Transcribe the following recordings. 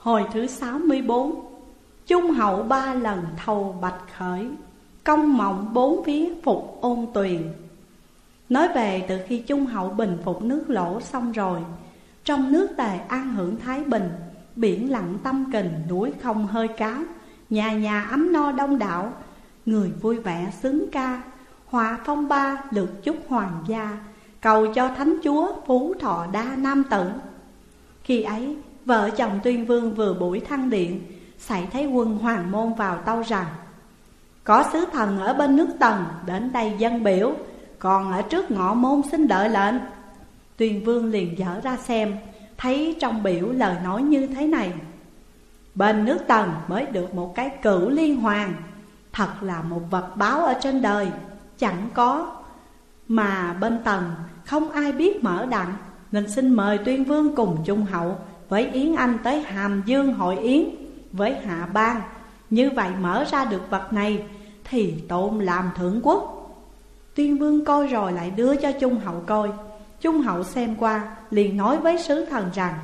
Hồi thứ 64. Trung hậu 3 lần thầu bạch khởi, công mộng 4 phía phục ôn tuyền. Nói về từ khi Trung hậu bình phục nước Lỗ xong rồi, trong nước Tề an hưởng thái bình, biển lặng tâm kình, núi không hơi cáo, nhà nhà ấm no đông đảo, người vui vẻ xứng ca, hòa phong ba lượt chúc hoàng gia, cầu cho thánh chúa phú thọ đa nam tử. Khi ấy vợ chồng Tuyên Vương vừa buổi thăng điện, xảy thấy quân Hoàng Môn vào tâu rằng: có sứ thần ở bên nước Tần đến đây dâng biểu, còn ở trước ngọ môn xin đợi lệnh. Tuyên Vương liền dở ra xem, thấy trong biểu lời nói như thế này: bên nước Tần mới được một cái cửu liên hoàng, thật là một vật báo ở trên đời, chẳng có. Mà bên Tần không ai biết mở đặng, nên xin mời Tuyên Vương cùng Trung hậu với Yến Anh tới Hàm Dương hội yến với Hạ Bang. Như vậy mở ra được vật này thì tôn làm thượng quốc. Tuyên Vương coi rồi lại đưa cho Trung hậu coi. Trung hậu xem qua liền nói với sứ thần rằng: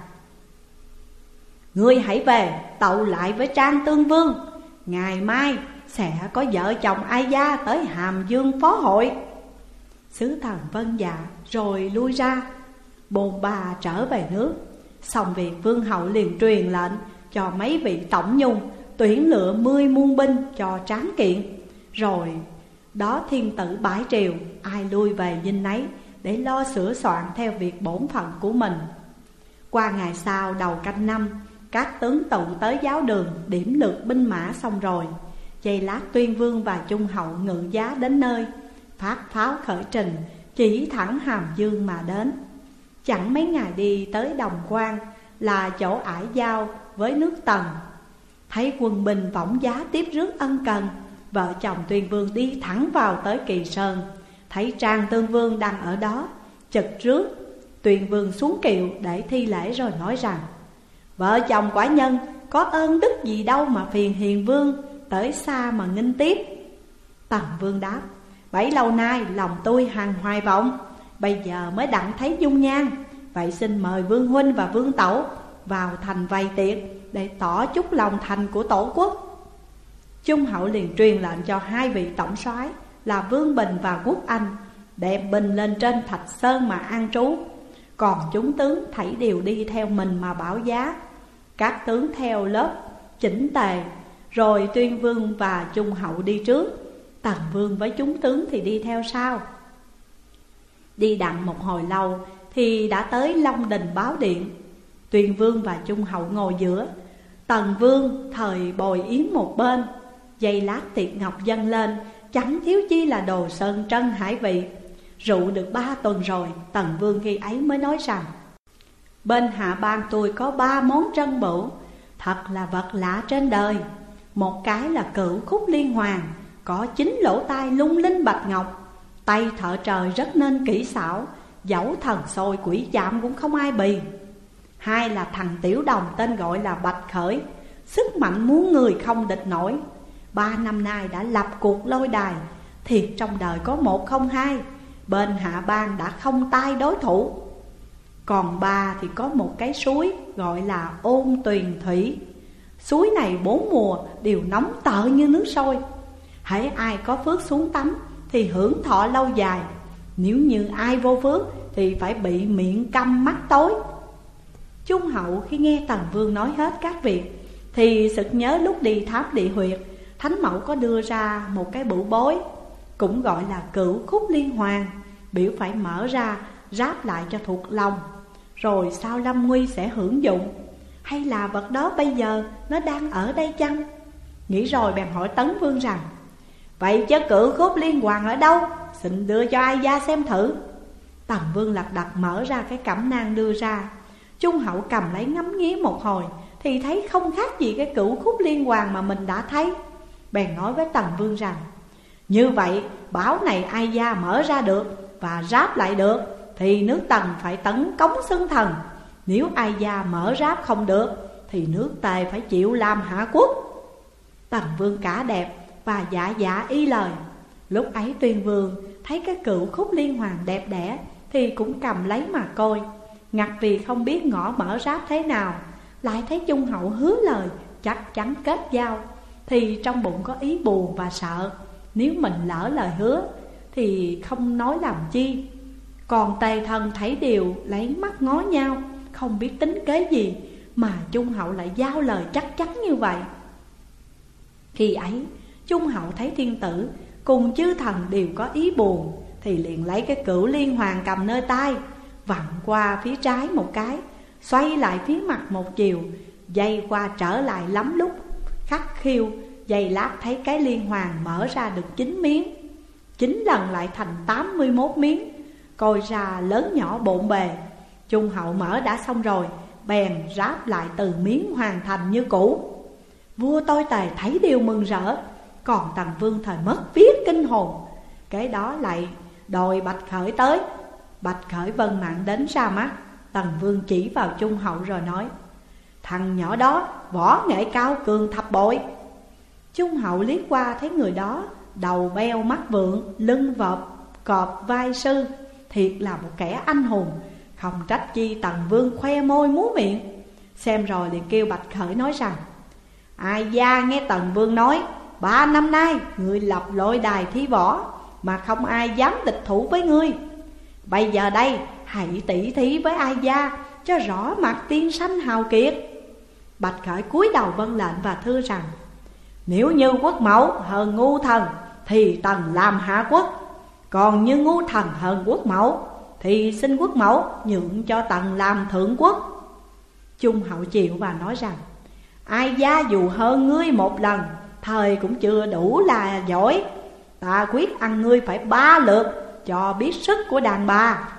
ngươi hãy về tâu lại với Trang Tương Vương, ngày mai sẽ có vợ chồng Ai Gia tới Hàm Dương phó hội. Sứ thần vâng dạ rồi lui ra, bồn bà trở về nước. Xong việc vương hậu liền truyền lệnh cho mấy vị tổng nhung tuyển lựa 10 muôn binh cho tráng kiện. Rồi đó thiên tử bãi triều, ai lui về dinh nấy để lo sửa soạn theo việc bổn phận của mình. Qua ngày sau đầu canh năm, các tướng tụ tới giáo đường điểm lượt binh mã xong rồi. Giây lát Tuyên Vương và Trung hậu ngự giá đến nơi, phát pháo khởi trình, chỉ thẳng Hàm Dương mà đến. Chẳng mấy ngày đi tới Đồng Quan, là chỗ ải giao với nước Tần. Thấy quân binh võng giá tiếp rước ân cần, vợ chồng Tuyên Vương đi thẳng vào tới Kỳ Sơn. Thấy Trang Tương Vương đang ở đó, chực rước. Tuyên Vương xuống kiệu để thi lễ rồi nói rằng: vợ chồng quả nhân có ơn đức gì đâu mà phiền hiền vương tới xa mà nghinh tiếp. Tần Vương đáp: bấy lâu nay lòng tôi hằng hoài vọng, bây giờ mới đặng thấy dung nhan. Vậy xin mời Vương huynh và Vương tẩu vào thành vầy tiệc, để tỏ chút lòng thành của tổ quốc. Trung hậu liền truyền lệnh cho 2 vị tổng soái là Vương Bình và Quốc Anh đem binh lên trên Thạch Sơn mà an trú. Còn chúng tướng thảy đều đi theo mình mà bảo giá. Các tướng theo lớp chỉnh tề, rồi Tuyên Vương và Trung hậu đi trước, Tần Vương với chúng tướng thì đi theo sau. Đi đặng một hồi lâu thì đã tới Long Đình báo điện. Tuyên Vương và Trung hậu ngồi giữa, Tần Vương thời bồi yến một bên. Giây lát tiệc ngọc dâng lên, chẳng thiếu chi là đồ sơn trân hải vị. Rượu được 3 tuần rồi, Tần Vương khi ấy mới nói rằng: bên Hạ Bang tôi có 3 món trân bửu, thật là vật lạ trên đời. Một cái là cửu khúc liên hoàng, có 9 lỗ tai lung linh bạch ngọc, tay thợ trời rất nên kỹ xảo, dẫu thần sôi quỷ chạm cũng không ai bì. 2 là thằng tiểu đồng tên gọi là Bạch Khởi, sức mạnh muốn người không địch nổi. 3 năm nay đã lập cuộc lôi đài, thiệt trong đời có 1 không 2, bên Hạ Bang đã không tai đối thủ. Còn 3 thì có một cái suối gọi là Ôn Tuyền Thủy. Suối này 4 mùa đều nóng tợ như nước sôi. Hễ ai có phước xuống tắm thì hưởng thọ lâu dài, nếu như ai vô phước thì phải bị miệng câm mắt tối. Trung hậu khi nghe Tần Vương nói hết các việc thì sực nhớ lúc đi tháp địa huyệt, Thánh Mẫu có đưa ra một cái bửu bối, cũng gọi là cửu khúc liên hoàng, biểu phải mở ra ráp lại cho thuộc lòng, rồi sau lâm nguy sẽ hưởng dụng. Hay là vật đó bây giờ nó đang ở đây chăng? Nghĩ rồi bèn hỏi Tấn Vương rằng: vậy chứ cửu khúc liên hoàng ở đâu? Xin đưa cho Ai Gia xem thử. Tần Vương lật đật mở ra cái cẩm nang đưa ra. Trung hậu cầm lấy ngắm nghía một hồi thì thấy không khác gì cái cửu khúc liên hoàng mà mình đã thấy. Bèn nói với Tần Vương rằng: như vậy bảo này Ai Gia mở ra được và ráp lại được thì nước Tần phải tấn cống xưng thần. Nếu Ai Gia mở ráp không được thì nước Tề phải chịu làm hạ quốc. Tần Vương cả đẹp và dạ dạ y lời. Lúc ấy Tuyên Vương thấy cái cửu khúc liên hoàng đẹp đẽ thì cũng cầm lấy mà coi, ngặt vì không biết ngõ mở ráp thế nào. lại thấy Chung Hậu hứa lời chắc chắn kết giao, thì trong bụng có ý buồn và sợ. Nếu mình lỡ lời hứa thì không nói làm chi. Còn Tề Thần thấy điều lấy mắt ngó nhau, không biết tính kế gì mà Chung Hậu lại giao lời chắc chắn như vậy. Khi ấy Chung Hậu thấy thiên tử cùng chư thần đều có ý buồn, thì liền lấy cái cửu liên hoàng cầm nơi tay, vặn qua phía trái một cái, xoay lại phía mặt một chiều, dây qua trở lại lắm lúc, khắc khiêu. Giây lát thấy cái liên hoàng mở ra được 9 miếng, 9 lần lại thành 81 miếng, coi ra lớn nhỏ bộn bề. Chung Hậu mở đã xong rồi, bèn ráp lại từ miếng hoàn thành như cũ. Vua Tôi Tề thấy điều mừng rỡ, còn Tần Vương thời mất viết kinh hồn. Cái đó lại đòi Bạch Khởi tới. Bạch Khởi vân mạn đến ra mắt. Tần Vương chỉ vào Chung Hậu rồi nói: thằng nhỏ đó võ nghệ cao cường thập bội. Chung Hậu liếc qua thấy người đó đầu beo mắt vượng, lưng vợp cọp vai sư, thiệt là một kẻ anh hùng. Không trách chi Tần Vương khoe môi múa miệng. Xem rồi liền kêu Bạch Khởi nói rằng: Ai gia nghe Tần Vương nói 3 năm nay ngươi lập lôi đài thi võ mà không ai dám địch thủ với ngươi. Bây giờ đây hãy tỷ thí với Ai gia cho rõ mặt tiên sanh hào kiệt. Bạch Khởi cúi đầu vâng lệnh và thưa rằng: nếu như quốc mẫu hơn ngu thần thì Tần làm hạ quốc, còn như ngu thần hơn quốc mẫu thì xin quốc mẫu nhượng cho Tần làm thượng quốc. Chung Hậu chịu và nói rằng: Ai gia dù hơn ngươi một lần, thời cũng chưa đủ là giỏi. Ta quyết ăn ngươi phải 3 lượt, cho biết sức của đàn bà.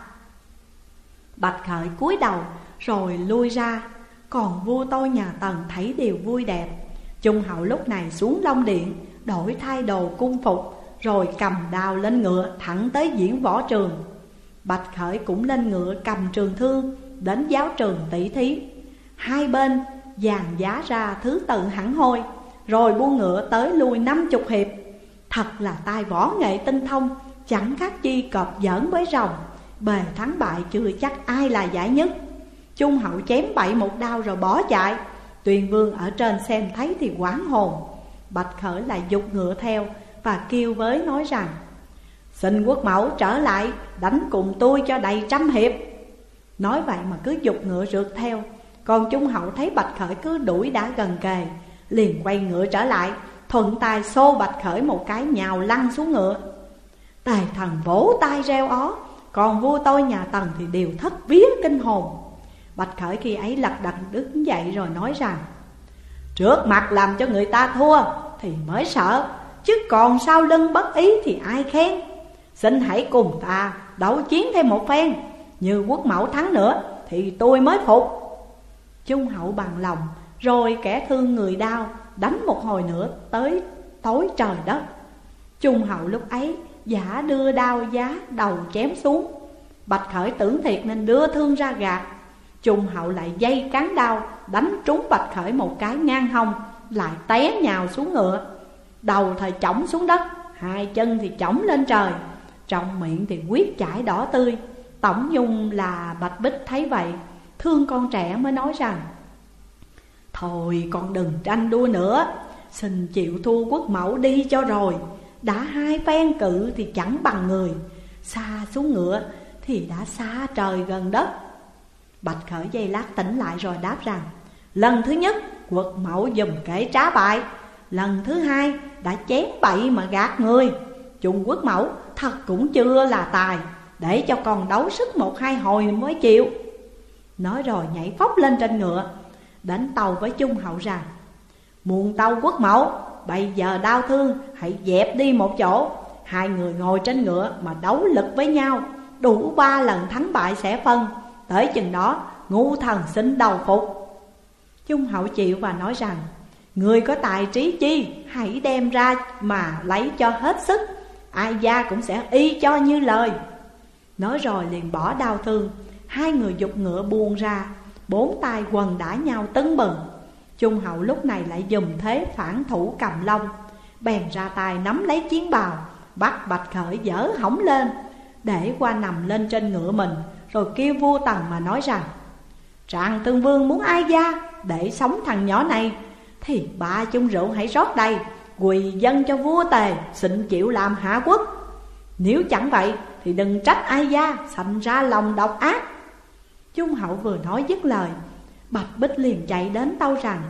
Bạch Khởi cúi đầu rồi lui ra. Còn vua Tôi nhà Tần thấy điều vui đẹp. Chung Hậu lúc này xuống Long Điện, đổi thay đồ cung phục, rồi cầm đao lên ngựa thẳng tới diễn võ trường. Bạch Khởi cũng lên ngựa cầm trường thương đến giáo trường tỷ thí. Hai bên dàn giá ra thứ tự hẳn hoi, rồi buông ngựa tới lui 50 hiệp. Thật là tài võ nghệ tinh thông, chẳng khác chi cọp giỡn với rồng. Bề thắng bại chưa chắc ai là giải nhất. Chung Hậu chém bậy một đao rồi bỏ chạy. Tuyền Vương ở trên xem thấy thì hoảng hồn. Bạch Khởi lại giục ngựa theo và kêu với nói rằng: xin quốc mẫu trở lại đánh cùng tôi cho đầy 100 hiệp. Nói vậy mà cứ giục ngựa rượt theo. Còn Chung Hậu thấy Bạch Khởi cứ đuổi đã gần kề, liền quay ngựa trở lại, thuận tay xô Bạch Khởi một cái nhào lăn xuống ngựa. Tề Thần vỗ tay reo ó, còn vua Tôi nhà Tần thì đều thất vía kinh hồn. Bạch Khởi khi ấy lật đật đứng dậy rồi nói rằng: trước mặt làm cho người ta thua thì mới sợ, chứ còn sau lưng bất ý thì ai khen. Xin hãy cùng ta đấu chiến thêm một phen, như quốc mẫu thắng nữa thì tôi mới phục. Chung Hậu bằng lòng, rồi kẻ thương người đau, đánh một hồi nữa tới tối trời đất. Chung Hậu lúc ấy giả đưa đao giá đầu chém xuống. Bạch Khởi tưởng thiệt nên đưa thương ra gạt. Chung Hậu lại dây cán đao đánh trúng Bạch Khởi một cái ngang hông, lại té nhào xuống ngựa. Đầu thì chỏng xuống đất, hai chân thì chỏng lên trời, trong miệng thì huyết chảy đỏ tươi. Tổng Nhung là Bạch Bích thấy vậy, thương con trẻ mới nói rằng: thôi con đừng tranh đua nữa, xin chịu thua quốc mẫu đi cho rồi. Đã hai phen cự thì chẳng bằng người, xa xuống ngựa thì đã xa trời gần đất. Bạch Khởi giây lát tỉnh lại rồi đáp rằng: lần thứ nhất quốc mẫu dùm kẻ trá bại, lần thứ hai đã chém bậy mà gạt người. Chung quốc mẫu thật cũng chưa là tài, để cho con đấu sức 1-2 hồi mới chịu. Nói rồi nhảy phóc lên trên ngựa, đánh tàu với Chung Hậu rằng: muôn tàu quốc mẫu, bây giờ đau thương hãy dẹp đi một chỗ. Hai người ngồi trên ngựa mà đấu lực với nhau, đủ 3 lần thắng bại sẽ phân. Tới chừng đó ngu thần xin đầu phục. Chung Hậu chịu và nói rằng: người có tài trí chi, hãy đem ra mà lấy cho hết sức, Ai gia cũng sẽ y cho như lời. Nói rồi liền bỏ đao thương, hai người giục ngựa buông ra, 4 tay quần đãi nhau tưng bừng. Chung Hậu lúc này lại dùng thế phản thủ cầm long, bèn ra tay nắm lấy chiến bào, bắt Bạch Khởi dở hỏng lên, để qua nằm lên trên ngựa mình, rồi kêu vua Tần mà nói rằng: Trạng Tương Vương muốn Ai gia để sống thằng nhỏ này, thì 3 chung rượu hãy rót đầy, quỳ dâng cho vua Tề xin chịu làm hạ quốc. Nếu chẳng vậy thì đừng trách Ai Gia sanh ra lòng độc ác. Trung hậu vừa nói dứt lời, Bạch Bích liền chạy đến tâu rằng: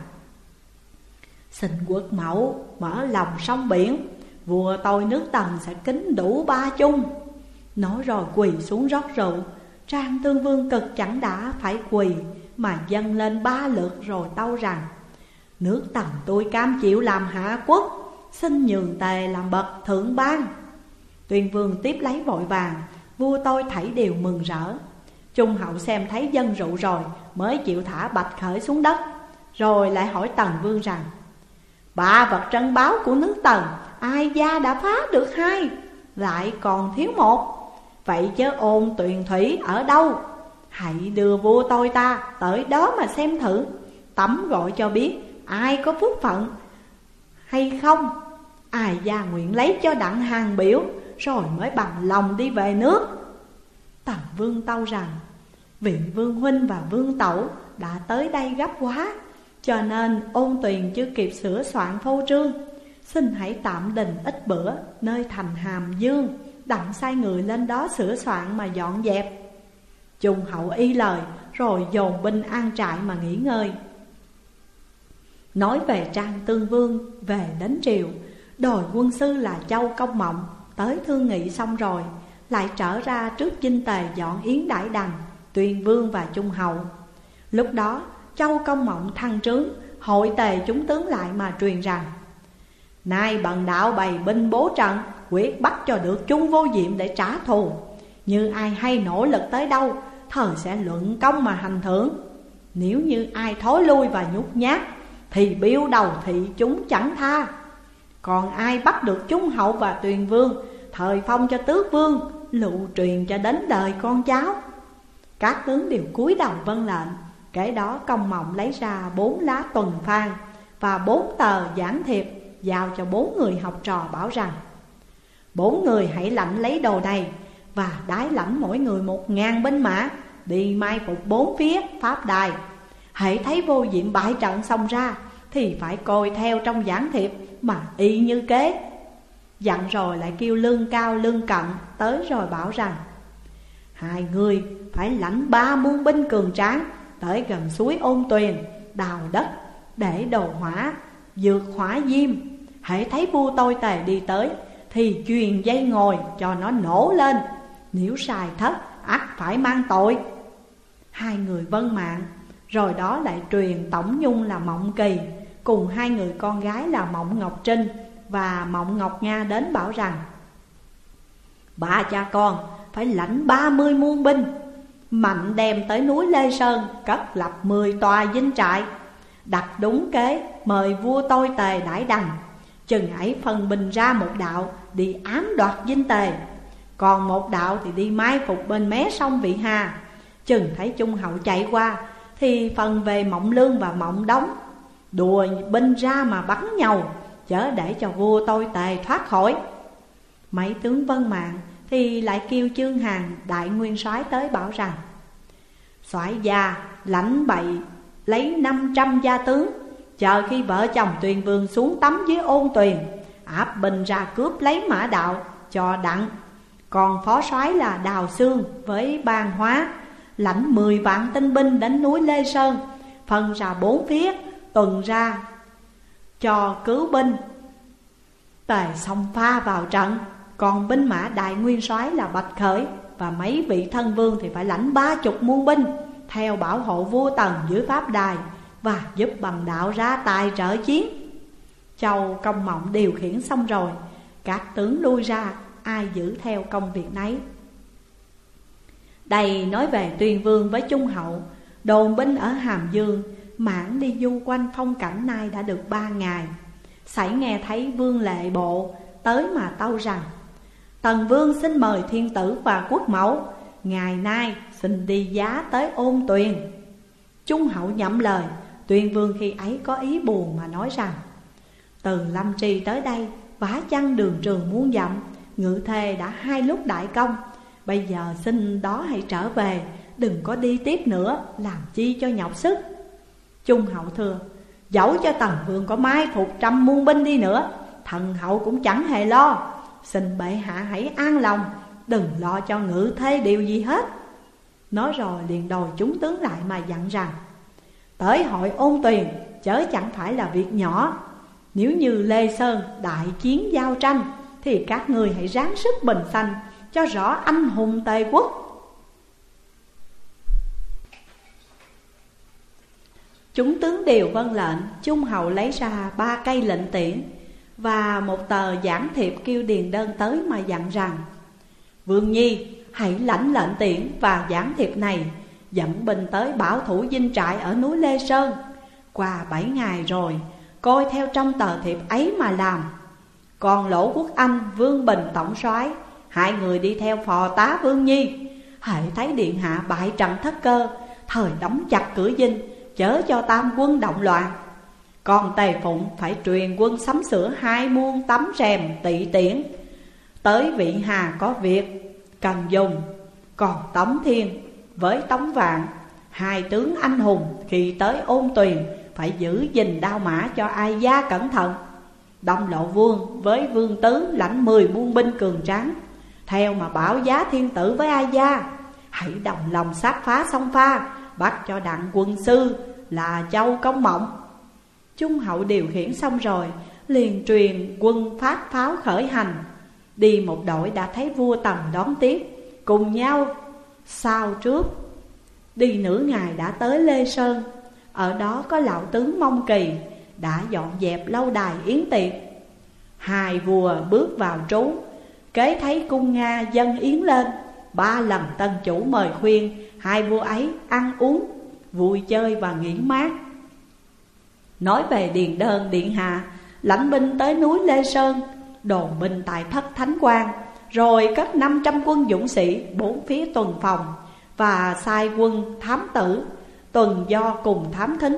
Xin quốc mẫu mở lòng sông biển, vua tôi nước Tần sẽ kính đủ 3 chung. Nói rồi quỳ xuống rót rượu. Trang Tương Vương cực chẳng đã phải quỳ, mà dâng lên 3 lượt rồi tâu rằng: Nước Tần tôi cam chịu làm hạ quốc, xin nhường Tề làm bậc thượng bang. Tuyên Vương tiếp lấy vội vàng, vua tôi thảy đều mừng rỡ. Trung hậu xem thấy dân rượu rồi mới chịu thả Bạch Khởi xuống đất. Rồi lại hỏi Tần Vương rằng: 3 vật trân báu của nước Tần, Ai Gia đã phá được 2, lại còn thiếu 1. Vậy chớ Ôn Tuyền Thủy ở đâu? Hãy đưa vua tôi ta tới đó mà xem thử, tấm gọi cho biết ai có phước phận hay không. Ai Gia nguyện lấy cho đặng hàng biểu, rồi mới bằng lòng đi về nước. Tần Vương tâu rằng: Vị vương huynh và vương tẩu đã tới đây gấp quá, cho nên Ôn Tuyền chưa kịp sửa soạn phô trương. Xin hãy tạm đình ít bữa nơi thành Hàm Dương, đặng sai người lên đó sửa soạn mà dọn dẹp. Trung hậu y lời, rồi dồn binh an trại mà nghỉ ngơi. Nói về Trang Tương Vương về đến triều, đòi quân sư là Châu Công Mộng tới thương nghị xong rồi, lại trở ra trước Dinh Tề dọn yến đãi đằng Tuyên Vương và Trung hậu. Lúc đó Châu Công Mộng thăng trướng, hội Tề chúng tướng lại mà truyền rằng: Nay bần đạo bày binh bố trận, quyết bắt cho được Chung Vô Diệm để trả thù. Như ai hay nỗ lực tới đâu, thời sẽ luận công mà hành thưởng. Nếu như ai thối lui và nhút nhát, thì biêu đầu thị chúng chẳng tha. Còn ai bắt được Trung hậu và Tuyền Vương, thời phong cho tước vương, lụ truyền cho đến đời con cháu. Các tướng đều cúi đầu vâng lệnh. Kể đó Công Mộng lấy ra 4 lá tuần phan và 4 tờ giảng thiệp, giao cho 4 người học trò bảo rằng: 4 người hãy lãnh lấy đồ này, và đái lãnh mỗi người 1000 binh mã, đi mai phục 4 phía pháp đài. Hãy thấy Vô Diệm bại trận xong ra, thì phải coi theo trong giảng thiệp mà y như kế. Dặn rồi lại kêu Lương Cao Lương Cận tới rồi bảo rằng: 2 người phải lãnh 3 muôn binh cường tráng tới gần suối Ôn Tuyền, đào đất để đồ hỏa, dược hỏa diêm. Hãy thấy vua tôi Tề đi tới, thì truyền dây ngồi cho nó nổ lên, nếu sai thất ắt phải mang tội. 2 người vâng mạng. Rồi đó lại truyền Tổng Nhung là Mộng Kỳ, cùng 2 người con gái là Mộng Ngọc Trinh và Mộng Ngọc Nga đến bảo rằng: 3 cha con phải lãnh 30 muôn binh, mạnh đem tới núi Lê Sơn, cất lập 10 tòa dinh trại, đặt đúng kế mời vua tôi Tề đãi đằng. Chừng ấy phân binh ra một đạo đi ám đoạt Dinh Tề, còn một đạo thì đi mai phục bên mé sông Vị Hà. Chừng thấy Trung hậu chạy qua, thì phần về Mộng Lương và Mộng Đống đùa binh ra mà bắn nhau, chớ để cho vua tôi Tề thoát khỏi. Mấy tướng vân mạng thì lại kêu Chương Hàn đại nguyên soái tới bảo rằng: Soái gia lãnh bậy lấy 500 gia tướng, chờ khi vợ chồng Tuyền Vương xuống tắm dưới Ôn Tuyền, áp binh ra cướp lấy Mã Đạo cho đặng. Còn phó soái là Đào Xương với Ban Hóa lãnh 10 vạn tinh binh đến núi Lê Sơn, phân ra 4 phía tuần ra cho cứu binh. Tề xông pha vào trận. Còn binh mã đại nguyên soái là Bạch Khởi và mấy vị thân vương thì phải lãnh 30 muôn binh, theo bảo hộ vua Tần dưới pháp đài, và giúp bần đạo ra tài trợ chiến. Châu Công Mộng điều khiển xong rồi, các tướng lui ra, ai giữ theo công việc nấy. Đây nói về Tuyên Vương với Trung hậu, đồn binh ở Hàm Dương, mãn đi du quanh phong cảnh nay đã được 3 ngày. Sảy nghe thấy Vương Lệ Bộ tới mà tâu rằng: Tần Vương xin mời thiên tử và quốc mẫu, ngày nay xin đi giá tới Ôn Tuyền. Trung hậu nhậm lời. Tuyên Vương khi ấy có ý buồn mà nói rằng: Từ Lâm Trì tới đây vá chăng đường trường muôn dặm, ngự thề đã 2 lúc đại công. Bây giờ xin đó hãy trở về, đừng có đi tiếp nữa, làm chi cho nhọc sức. Trung hậu thưa: dẫu cho Tần vương có mai phục trăm muôn binh đi nữa, thần hậu cũng chẳng hề lo. Xin bệ hạ hãy an lòng, đừng lo cho ngự thê điều gì hết. Nói rồi liền đòi chúng tướng lại mà dặn rằng: tới hội Ôn Tuyền chớ chẳng phải là việc nhỏ. Nếu như Lê Sơn đại chiến giao tranh, thì các người hãy ráng sức bình sanh cho rõ anh hùng Tề quốc. Chúng tướng đều vâng lệnh. Trung hậu lấy ra 3 cây lệnh tiễn và một tờ giảng thiệp kêu Điền Đơn tới mà dặn rằng: Vương Nhi hãy lãnh lệnh tiễn và giảng thiệp này, dẫn binh tới bảo thủ dinh trại ở núi Lê Sơn. Qua 7 ngày rồi, coi theo trong tờ thiệp ấy mà làm. Còn Lỗ Quốc Anh, Vương Bình tổng soái, 2 người đi theo phò tá Vương Nhi. Hễ thấy điện hạ bại trận thất cơ, thời đóng chặt cửa dinh, chớ cho tam quân động loạn. Còn Tề Phụng phải truyền quân sắm sửa 2 muôn tấm rèm tỵ tiễn, tới Vị Hà có việc cần dùng. Còn Tống Thiên với Tống Vạn, 2 tướng anh hùng, khi tới Ôn Tuyền phải giữ gìn đao mã cho Ai Gia cẩn thận. Đông Lộ Vương với Vương Tứ lãnh 10 muôn binh cường tráng, theo mà bảo giá thiên tử với Ai Gia. Hãy đồng lòng sát phá sông Pha, bắt cho đặng quân sư là Châu Công Mộng. Trung hậu điều khiển xong rồi, liền truyền quân phát pháo khởi hành. Đi một đội đã thấy vua Tần đón tiếp, cùng nhau sau trước. Đi nửa ngày đã tới Lê Sơn. Ở đó có lão tướng Mông Kỳ đã dọn dẹp lâu đài yến tiệc. 2 vua bước vào trú, kế thấy cung Nga dâng yến lên. 3 lần tân chủ mời khuyên, 2 vua ấy ăn uống vui chơi và nghỉ mát. Nói về Điền Đơn điện hạ lãnh binh tới núi Lê Sơn, đồn binh tại Thất Thánh Quang, rồi cất 500 quân dũng sĩ 4 phía tuần phòng, và sai quân thám tử tuần do cùng thám thính.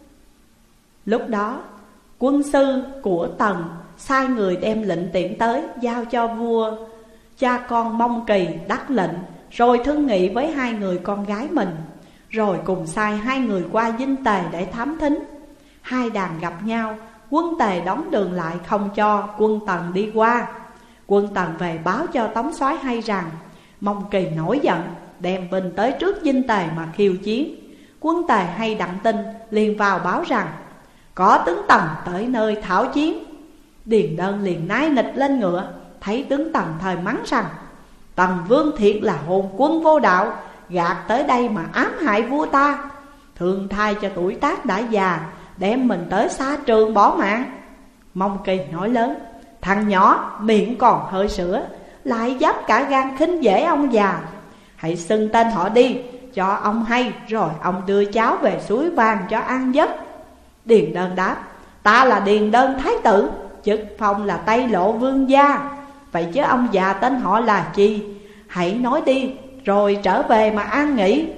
Lúc đó quân sư của Tần sai người đem lệnh tiễn tới, giao cho vua cha con Mông Kỳ đắc lệnh, rồi thương nghị với 2 người con gái mình, rồi cùng sai 2 người qua dinh Tề để thám thính. 2 đàn gặp nhau, quân Tề đóng đường lại không cho quân Tần đi qua. Quân Tần về báo cho Tống soái hay rằng Mông Kỳ nổi giận, đem binh tới trước dinh Tề mà khiêu chiến. Quân Tề hay đặng tin, liền vào báo rằng có tướng Tần tới nơi thảo chiến. Điền Đơn liền nái nịch lên ngựa, thấy tướng Tần thời mắng rằng: Tần vương thiệt là hồn quân vô đạo, gạt tới đây mà ám hại vua ta. Thương thai cho tuổi tác đã già, đem mình tới xa trường bỏ mạng. Mông Kỳ nói lớn: thằng nhỏ miệng còn hơi sữa, lại dám cả gan khinh dễ ông già. Hãy xưng tên họ đi, cho ông hay, rồi ông đưa cháu về suối vàng cho ăn giấc. Điền Đơn đáp: ta là Điền Đơn thái tử, chức phong là Tây Lộ vương gia. Vậy chứ ông già tên họ là chi? Hãy nói đi, rồi trở về mà an nghỉ.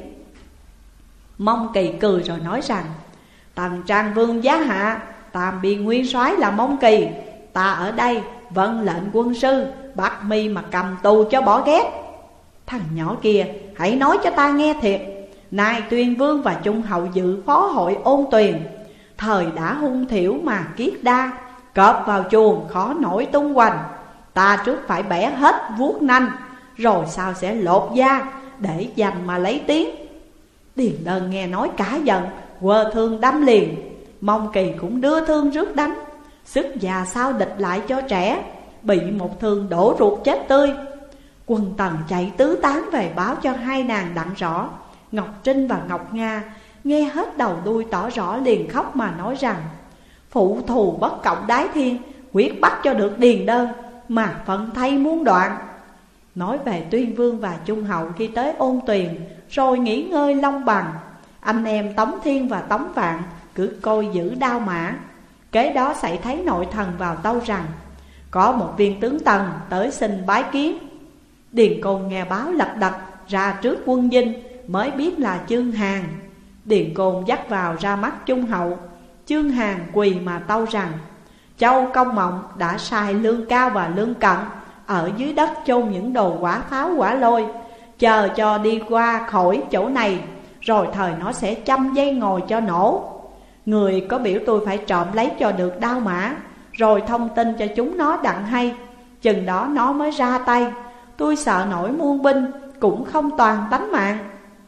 Mông Kỳ cười rồi nói rằng: Tần Trang vương giá hạ, Tam Biên nguyên soái là Mông Kỳ. Ta ở đây vâng lệnh quân sư, bắt mi mà cầm tù cho bỏ ghét. Thằng nhỏ kia, hãy nói cho ta nghe thiệt. Nay Tuyên vương và Trung hậu dự phó hội Ôn Tuyền, thời đã hung thiểu mà kiết đa, cọp vào chuồng khó nổi tung hoành. Ta trước phải bẻ hết vuốt nanh, rồi sau sẽ lột da để dành mà lấy tiếng. Điền Đơn nghe nói cả giận, quơ thương đâm liền. Mông Kỳ cũng đưa thương rước đánh. Sức già sao địch lại cho trẻ, bị một thương đổ ruột chết tươi. Quân Tần chạy tứ tán về báo cho 2 nàng đặng rõ. Ngọc Trinh và Ngọc Nga nghe hết đầu đuôi tỏ rõ, liền khóc mà nói rằng: phụ thù bất cộng đái thiên, quyết bắt cho được Điền Đơn, mà phận thay muôn đoạn. Nói về Tuyên vương và Trung hậu khi tới Ôn Tuyền, rồi nghỉ ngơi Long Bằng. Anh em Tống Thiên và Tống Vạn cứ coi giữ đao mã. Kế đó xảy thấy nội thần vào tâu rằng có một viên tướng Tần tới xin bái kiến. Điền Côn nghe báo lật đật ra trước quân dinh, mới biết là Chương Hàn. Điền Côn dắt vào ra mắt Trung hậu. Chương Hàn quỳ mà tâu rằng Châu Công Mộng đã sai Lương Cao và Lương Cận ở dưới đất chôn những đồ quả pháo quả lôi, chờ cho đi qua khỏi chỗ này, rồi thời nó sẽ châm dây ngồi cho nổ. Người có biểu tôi phải trộm lấy cho được đao mã, rồi thông tin cho chúng nó đặng hay, chừng đó nó mới ra tay. Tôi sợ nổi muôn binh, cũng không toàn tánh mạng.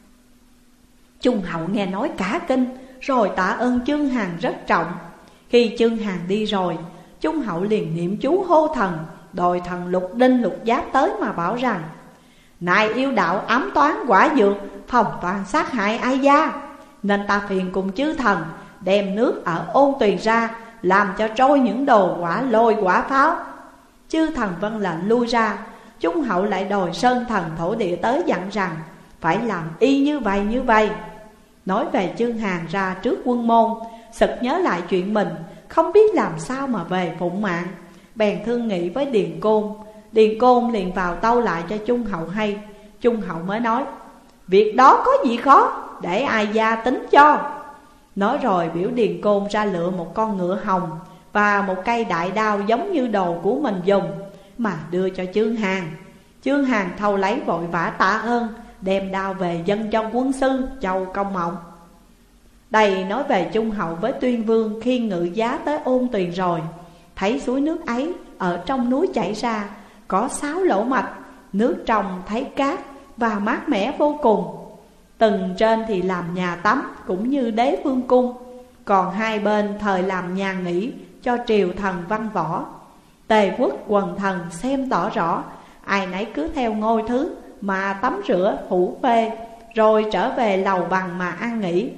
Trung hậu nghe nói cả kinh, rồi tạ ơn Chương Hàn rất trọng. Khi Chương Hàn đi rồi, Trung hậu liền niệm chú hô thần, đòi thần Lục Đinh Lục Giáp tới mà bảo rằng: này yêu đạo ám toán quả dược, phòng toàn sát hại Ai Gia, nên ta phiền cùng chư thần đem nước ở Ôn Tuyền ra, làm cho trôi những đồ quả lôi quả pháo. Chư thần vâng lệnh lui ra. Trung hậu lại đòi sơn thần thổ địa tới dặn rằng phải làm y như vậy. Nói về Chương Hàn ra trước quân môn, sực nhớ lại chuyện mình không biết làm sao mà về phụng mạng, bèn thương nghị với Điền Côn. Điền Côn liền vào tâu lại cho Trung hậu hay. Trung hậu mới nói: việc đó có gì khó, để Ai Gia tính cho. Nói rồi biểu Điền Côn ra lựa một con ngựa hồng và một cây đại đao giống như đồ của mình dùng, mà đưa cho Chương Hàn. Chương Hàn thâu lấy vội vã tạ ơn, đem đao về dâng cho quân sư Châu Công Mộng. Đây nói về Trung hậu với Tuyên Vương khi ngự giá tới Ôn Tuyền rồi, thấy suối nước ấy ở trong núi chảy ra, có 6 lỗ mạch, nước trong thấy cát và mát mẻ vô cùng. Tầng trên thì làm nhà tắm cũng như đế vương cung, còn hai bên thời làm nhà nghỉ cho triều thần văn võ. Tề quốc quần thần xem tỏ rõ, ai nấy cứ theo ngôi thứ mà tắm rửa phủ phê, rồi trở về lầu bằng mà ăn nghỉ.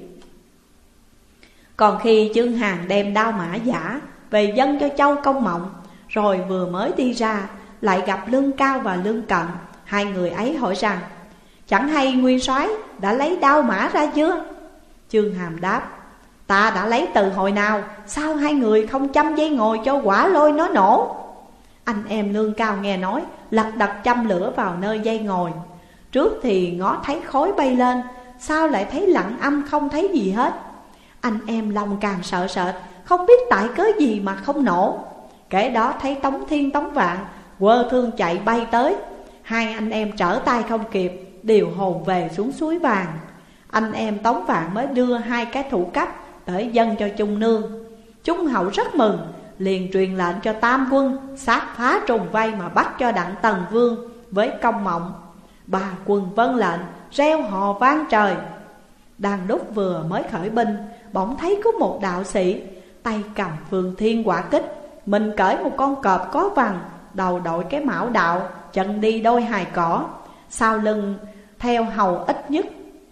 Còn khi Chương Hàn đem đao mã giả về dâng cho Châu Công Mộng, rồi vừa mới đi ra lại gặp Lương Cao và Lương Cận. Hai người ấy hỏi rằng: chẳng hay nguyên soái đã lấy đao mã ra chưa? Chương Hàm đáp: ta đã lấy từ hồi nào, sao hai người không châm dây ngồi cho quả lôi nó nổ? Anh em Lương Cao nghe nói, lật đật châm lửa vào nơi dây ngồi. Trước thì ngó thấy khói bay lên, sau lại thấy lặng âm không thấy gì hết. Anh em lòng càng sợ sệt, không biết tại cớ gì mà không nổ. Kể đó thấy Tống Thiên Tống Vạn quơ thương chạy bay tới. Hai anh em trở tay không kịp, đều hồn về xuống suối vàng. Anh em Tống Vạn mới đưa hai cái thủ cấp tới dâng cho Trung Nương. Trung hậu rất mừng, liền truyền lệnh cho tam quân sát phá trùng vây mà bắt cho Đặng Tần Vương với Công Mộng. Ba quân vâng lệnh, reo hò vang trời. Đàn đúc vừa mới khởi binh, bỗng thấy có một đạo sĩ tay cầm Phương Thiên Quả Kích, mình cởi một con cọp có vằn, đầu đội cái mão đạo, chân đi đôi hài cỏ, sau lưng theo hầu ít nhất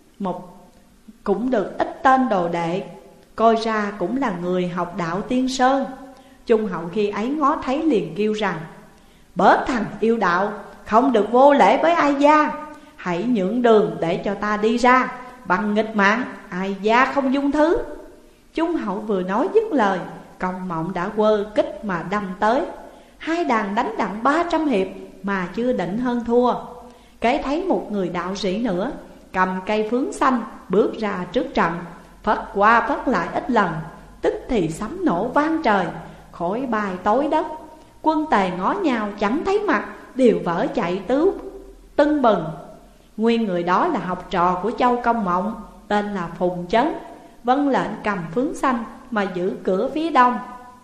cũng được ít tên đồ đệ, coi ra cũng là người học đạo Tiên Sơn. Trung hậu khi ấy ngó thấy liền kêu rằng: bớt thằng yêu đạo, không được vô lễ với Ai Gia, hãy nhượng đường để cho ta đi ra, bằng nghịch mạng Ai Gia không dung thứ. Trung hậu vừa nói dứt lời, Công Mộng đã quơ kích mà đâm tới. Hai đàn đánh đặng 300 hiệp mà chưa định hơn thua. Kế thấy một người đạo sĩ nữa cầm cây phướng xanh bước ra trước trận, phất qua phất lại ít lần, tức thì sấm nổ vang trời, khói bay tối đất. Quân Tề ngó nhau chẳng thấy mặt, đều vỡ chạy tưng bừng. Nguyên người đó là học trò của Châu Công Mộng, tên là Phùng Chấn, vâng lệnh cầm phướng xanh mà giữ cửa phía đông.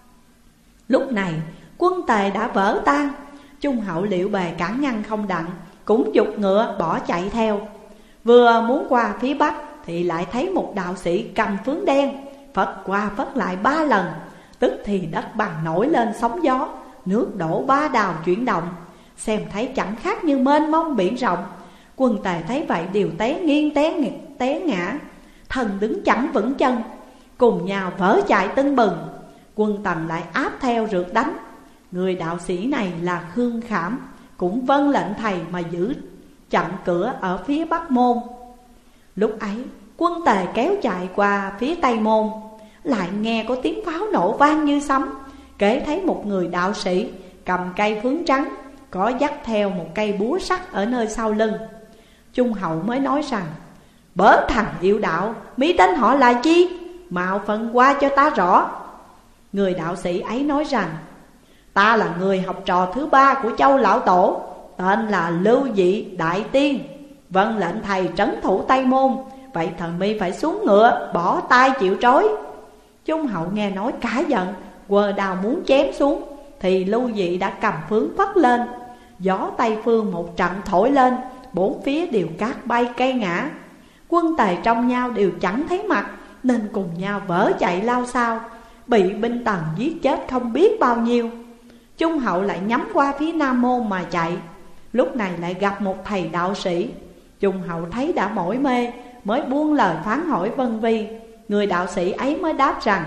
Lúc này quân Tề đã vỡ tan. Trung hậu liệu bề cản ngăn không đặng, cũng giục ngựa bỏ chạy theo. Vừa muốn qua phía bắc thì lại thấy một đạo sĩ cầm phướng đen, phất qua phất lại 3 lần, tức thì đất bằng nổi lên sóng gió, nước đổ ba đào chuyển động, xem thấy chẳng khác như mênh mông biển rộng. Quân Tề thấy vậy đều té nghiêng té ngã, thần đứng chẳng vững chân, cùng nhau vỡ chạy tưng bừng. Quân Tần lại áp theo rượt đánh. Người đạo sĩ này là Khương Khảm, cũng vâng lệnh thầy mà giữ chặn cửa ở phía bắc môn. Lúc ấy quân Tề kéo chạy qua phía tây môn, lại nghe có tiếng pháo nổ vang như sấm. Kể thấy một người đạo sĩ cầm cây phướng trắng, có dắt theo một cây búa sắt ở nơi sau lưng. Trung hậu mới nói rằng: bớt thằng yêu đạo, mỹ tên họ là chi, mạo phần qua cho ta rõ. Người đạo sĩ ấy nói rằng: ta là người học trò thứ 3 của Châu Lão Tổ, tên là Lưu Dị Đại Tiên, vâng lệnh thầy trấn thủ Tây Môn, vậy thần mi phải xuống ngựa bỏ tay chịu trói. Trung Hậu nghe nói cả giận, quờ đào muốn chém xuống, thì Lưu Dị đã cầm phướng phất lên. Gió Tây Phương một trận thổi lên, bốn phía đều cát bay cây ngã. Quân Tề trong nhau đều chẳng thấy mặt, nên cùng nhau vỡ chạy lao sao, bị binh Tần giết chết không biết bao nhiêu. Trung Hậu lại nhắm qua phía Nam Môn mà chạy. Lúc này lại gặp một thầy đạo sĩ. Trung Hậu thấy đã mỏi mê, mới buông lời phán hỏi Vân Vi. Người đạo sĩ ấy mới đáp rằng: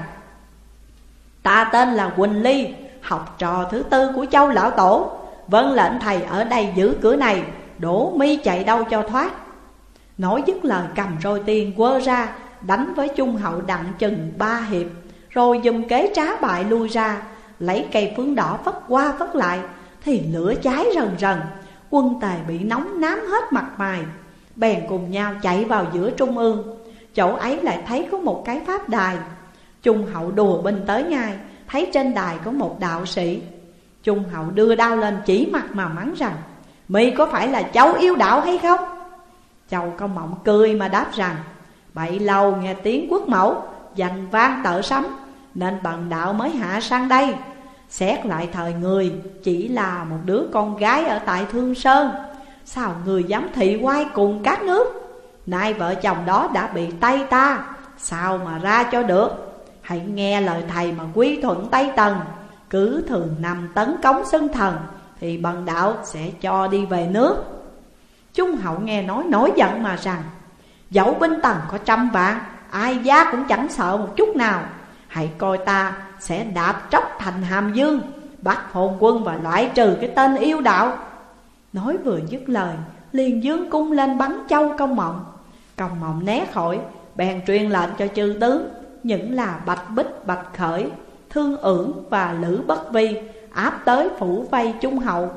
ta tên là Quỳnh Ly, học trò thứ tư của Châu Lão Tổ. Vâng lệnh thầy ở đây giữ cửa này, đổ mi chạy đâu cho thoát. Nói dứt lời cầm roi tiên quơ ra, đánh với Trung Hậu đặng chừng 3 hiệp, rồi dùng kế trá bại lui ra. Lấy cây phướng đỏ phất qua phất lại, thì lửa cháy rần rần. Quân Tề bị nóng nám hết mặt mày, bèn cùng nhau chạy vào giữa trung ương. Chỗ ấy lại thấy có một cái pháp đài. Trung Hậu đùa binh tới ngay, thấy trên đài có một đạo sĩ. Trung Hậu đưa đao lên chỉ mặt mà mắng rằng: mi có phải là Châu yêu đạo hay không? Châu Công Mộng cười mà đáp rằng: bậy lâu nghe tiếng quốc mẫu, danh vang tợ sấm, nên bần đạo mới hạ sang đây. Xét lại thời người, chỉ là một đứa con gái ở tại Thương Sơn, sao người dám thị oai cùng các nước? Nay vợ chồng đó đã bị Tây ta, sao mà ra cho được? Hãy nghe lời thầy mà quy thuận Tây Tần. Cứ thường nằm tấn cống xưng thần, thì bần đạo sẽ cho đi về nước. Trung Hậu nghe nói nổi giận mà rằng: dẫu binh Tần có 100 vạn, ai giá cũng chẳng sợ một chút nào. Hãy coi ta sẽ đạp tróc thành Hàm Dương, bắt hồn quân và loại trừ cái tên yêu đạo. Nói vừa dứt lời, liền giương cung lên bắn Châu Công Mộng. Công Mộng né khỏi, bèn truyền lệnh cho chư tướng, những là Bạch Bích, Bạch Khởi, Thương Ưởng và Lữ Bất Vi áp tới phủ vây Trung Hậu.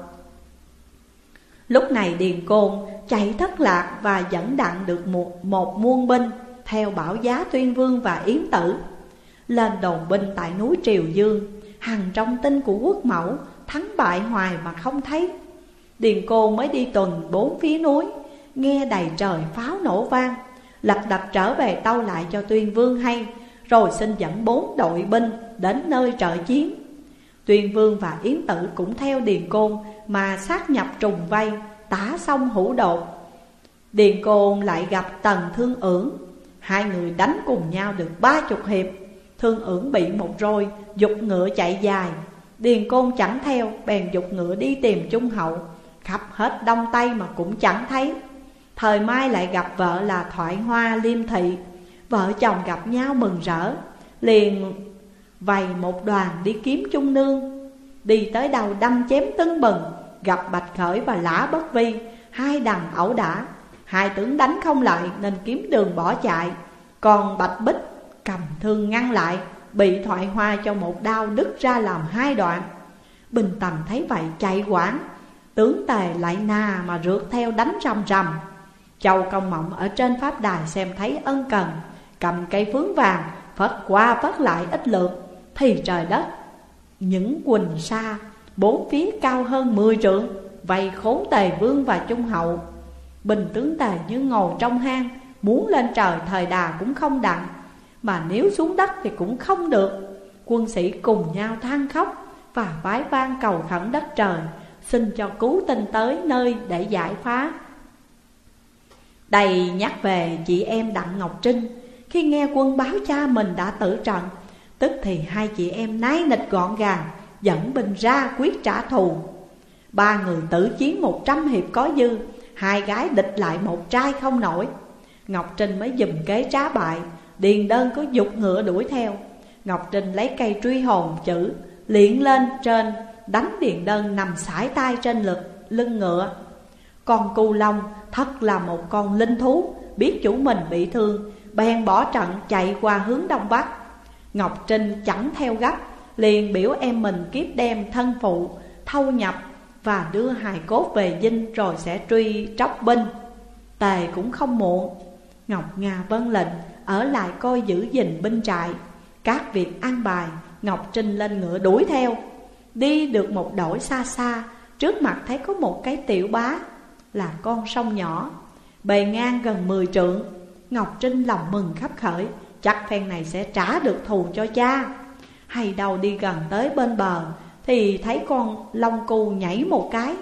Lúc này Điền Côn chạy thất lạc và dẫn đặng được một muôn binh theo Bảo Giá Tuyên Vương và Yến Tử lên đồn binh tại núi Triều Dương. Hằng trong tin của quốc mẫu, thắng bại hoài mà không thấy. Điền Côn mới đi tuần 4 phía núi, nghe đầy trời pháo nổ vang, lật đật trở về tâu lại cho Tuyên Vương hay, rồi xin dẫn 4 đội binh đến nơi trợ chiến. Tuyên Vương và Yến Tử cũng theo Điền Côn mà sát nhập trùng vây, tả xong hữu đột. Điền Côn lại gặp Tần Thương Ưởng, hai người đánh cùng nhau được 30 hiệp. Thương Ưởng bị một roi, giục ngựa chạy dài. Điền Côn chẳng theo, bèn giục ngựa đi tìm Trung Hậu, khắp hết Đông Tây mà cũng chẳng thấy. Thời mai lại gặp vợ là Thoại Hoa Liêm Thị. Vợ chồng gặp nhau mừng rỡ, liền vầy một đoàn đi kiếm Trung Nương. Đi tới đầu đâm chém tưng bừng, gặp Bạch Khởi và Lã Bất Vi, hai đằng ẩu đả. Hai tướng đánh không lại nên kiếm đường bỏ chạy. Còn Bạch Bích cầm thương ngăn lại, bị Thoại Hoa cho một đao đứt ra làm 2 đoạn. Bình Tần thấy vậy chạy quảng, tướng Tề lại nà mà rượt theo đánh rầm rầm. Châu Công Mộng ở trên pháp đài xem thấy ân cần, cầm cây phướng vàng phất qua phất lại ít lượt, thì trời đất những quỳnh sa 4 phía cao hơn 10 trượng vây khốn Tề Vương và Trung Hậu. Bình tướng Tề như ngồi trong hang, muốn lên trời thời đà cũng không đặng, mà nếu xuống đất thì cũng không được. Quân sĩ cùng nhau than khóc và vái vang cầu khẩn đất trời, xin cho cứu tinh tới nơi để giải phá. Đây nhắc về chị em Đặng Ngọc Trinh. Khi nghe quân báo cha mình đã tử trận, tức thì hai chị em nái nịch gọn gàng, dẫn binh ra quyết trả thù. 3 người tử chiến 100 hiệp có dư, 2 gái địch lại 1 trai không nổi. Ngọc Trinh mới dùm kế trá bại, Điền Đơn có giục ngựa đuổi theo. Ngọc Trinh lấy cây truy hồn chữ liệng lên trên, đánh Điền Đơn nằm sải tay trên lưng ngựa. Con Cù Long thật là một con linh thú, biết chủ mình bị thương, bèn bỏ trận chạy qua hướng đông bắc. Ngọc Trinh chẳng theo gấp, liền biểu em mình kiếp đem thân phụ thâu nhập và đưa hài cốt về dinh, rồi sẽ truy tróc binh. Tề cũng không muộn. Ngọc Nga vâng lệnh ở lại coi giữ gìn binh trại. Các việc an bài, Ngọc Trinh lên ngựa đuổi theo. Đi được một đổi xa xa, trước mặt thấy có một cái tiểu bá, là con sông nhỏ, bề ngang gần 10 trượng. Ngọc Trinh lòng mừng khắp khởi, chắc phen này sẽ trả được thù cho cha. Hay đâu đi gần tới bên bờ thì thấy con long cu nhảy một cái,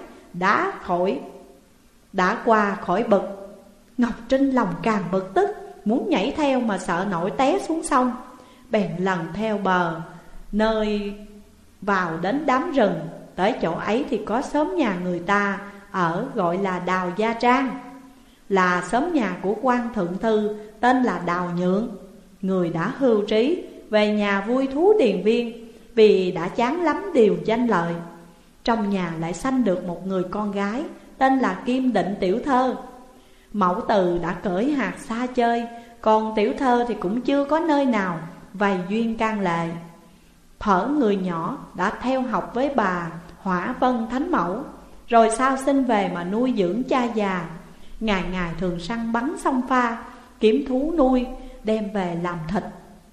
đã qua khỏi bực. Ngọc Trinh lòng càng bực tức, muốn nhảy theo mà sợ nổi té xuống sông. Bèn lần theo bờ, nơi vào đến đám rừng. Tới chỗ ấy thì có xóm nhà người ta ở gọi là Đào Gia Trang, là xóm nhà của quan thượng thư tên là Đào Nhượng. Người đã hưu trí, về nhà vui thú điền viên, vì đã chán lắm điều danh lợi. Trong nhà lại sanh được một người con gái tên là Kim Định tiểu thơ. Mẫu từ đã cởi hạt xa chơi, còn tiểu thơ thì cũng chưa có nơi nào vầy duyên can lệ. Phở người nhỏ đã theo học với bà Hỏa Vân Thánh Mẫu, rồi sau sinh về mà nuôi dưỡng cha già. Ngày ngày thường săn bắn sông pha, kiếm thú nuôi, đem về làm thịt.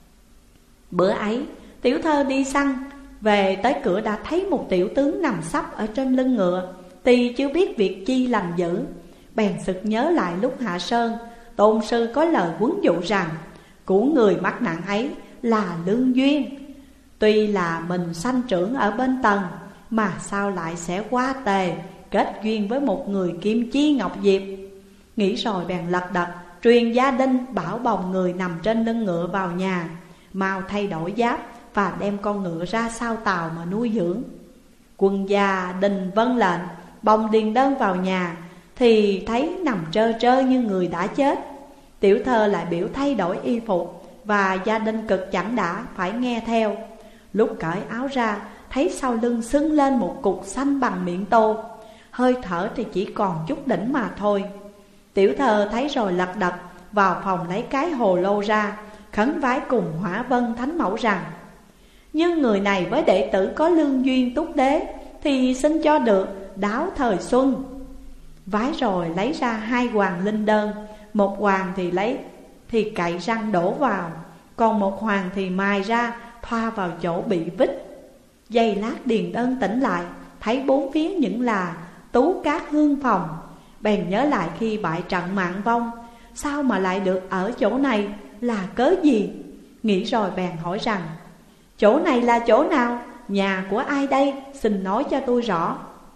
Bữa ấy tiểu thơ đi săn, về tới cửa đã thấy một tiểu tướng nằm sấp ở trên lưng ngựa. Tuy chưa biết việc chi lành dữ, bèn sực nhớ lại lúc hạ sơn tôn sư có lời huấn dụ rằng của người mắc nạn ấy là lương duyên. Tuy là mình sanh trưởng ở bên Tần, mà sao lại sẽ qua Tề kết duyên với một người kim chi ngọc diệp. Nghĩ rồi bèn lật đật truyền gia đình bảo bồng người nằm trên lưng ngựa vào nhà, mau thay đổi giáp và đem con ngựa ra sau tàu mà nuôi dưỡng. Quân gia đình vâng lệnh, bồng Điền Đơn vào nhà thì thấy nằm trơ trơ như người đã chết. Tiểu thơ lại biểu thay đổi y phục, và gia đình cực chẳng đã phải nghe theo. Lúc cởi áo ra, thấy sau lưng sưng lên một cục xanh bằng miệng tô, hơi thở thì chỉ còn chút đỉnh mà thôi. Tiểu thơ thấy rồi lật đật vào phòng lấy cái hồ lô ra, khấn vái cùng Hỏa Vân Thánh Mẫu rằng: nhưng người này với đệ tử có lương duyên túc đế, thì xin cho được đáo thời xuân. Vái rồi lấy ra 2 hoàng linh đơn, một hoàng thì cậy răng đổ vào, còn một hoàng thì mài ra thoa vào chỗ bị vít. Giây lát Điền Đơn tỉnh lại, thấy bốn phía những là tú cát hương phòng, bèn nhớ lại khi bại trận Mạn Vong, sao mà lại được ở chỗ này, là cớ gì. Nghĩ rồi bèn hỏi rằng: chỗ này là chỗ nào, nhà của ai đây, xin nói cho tôi rõ.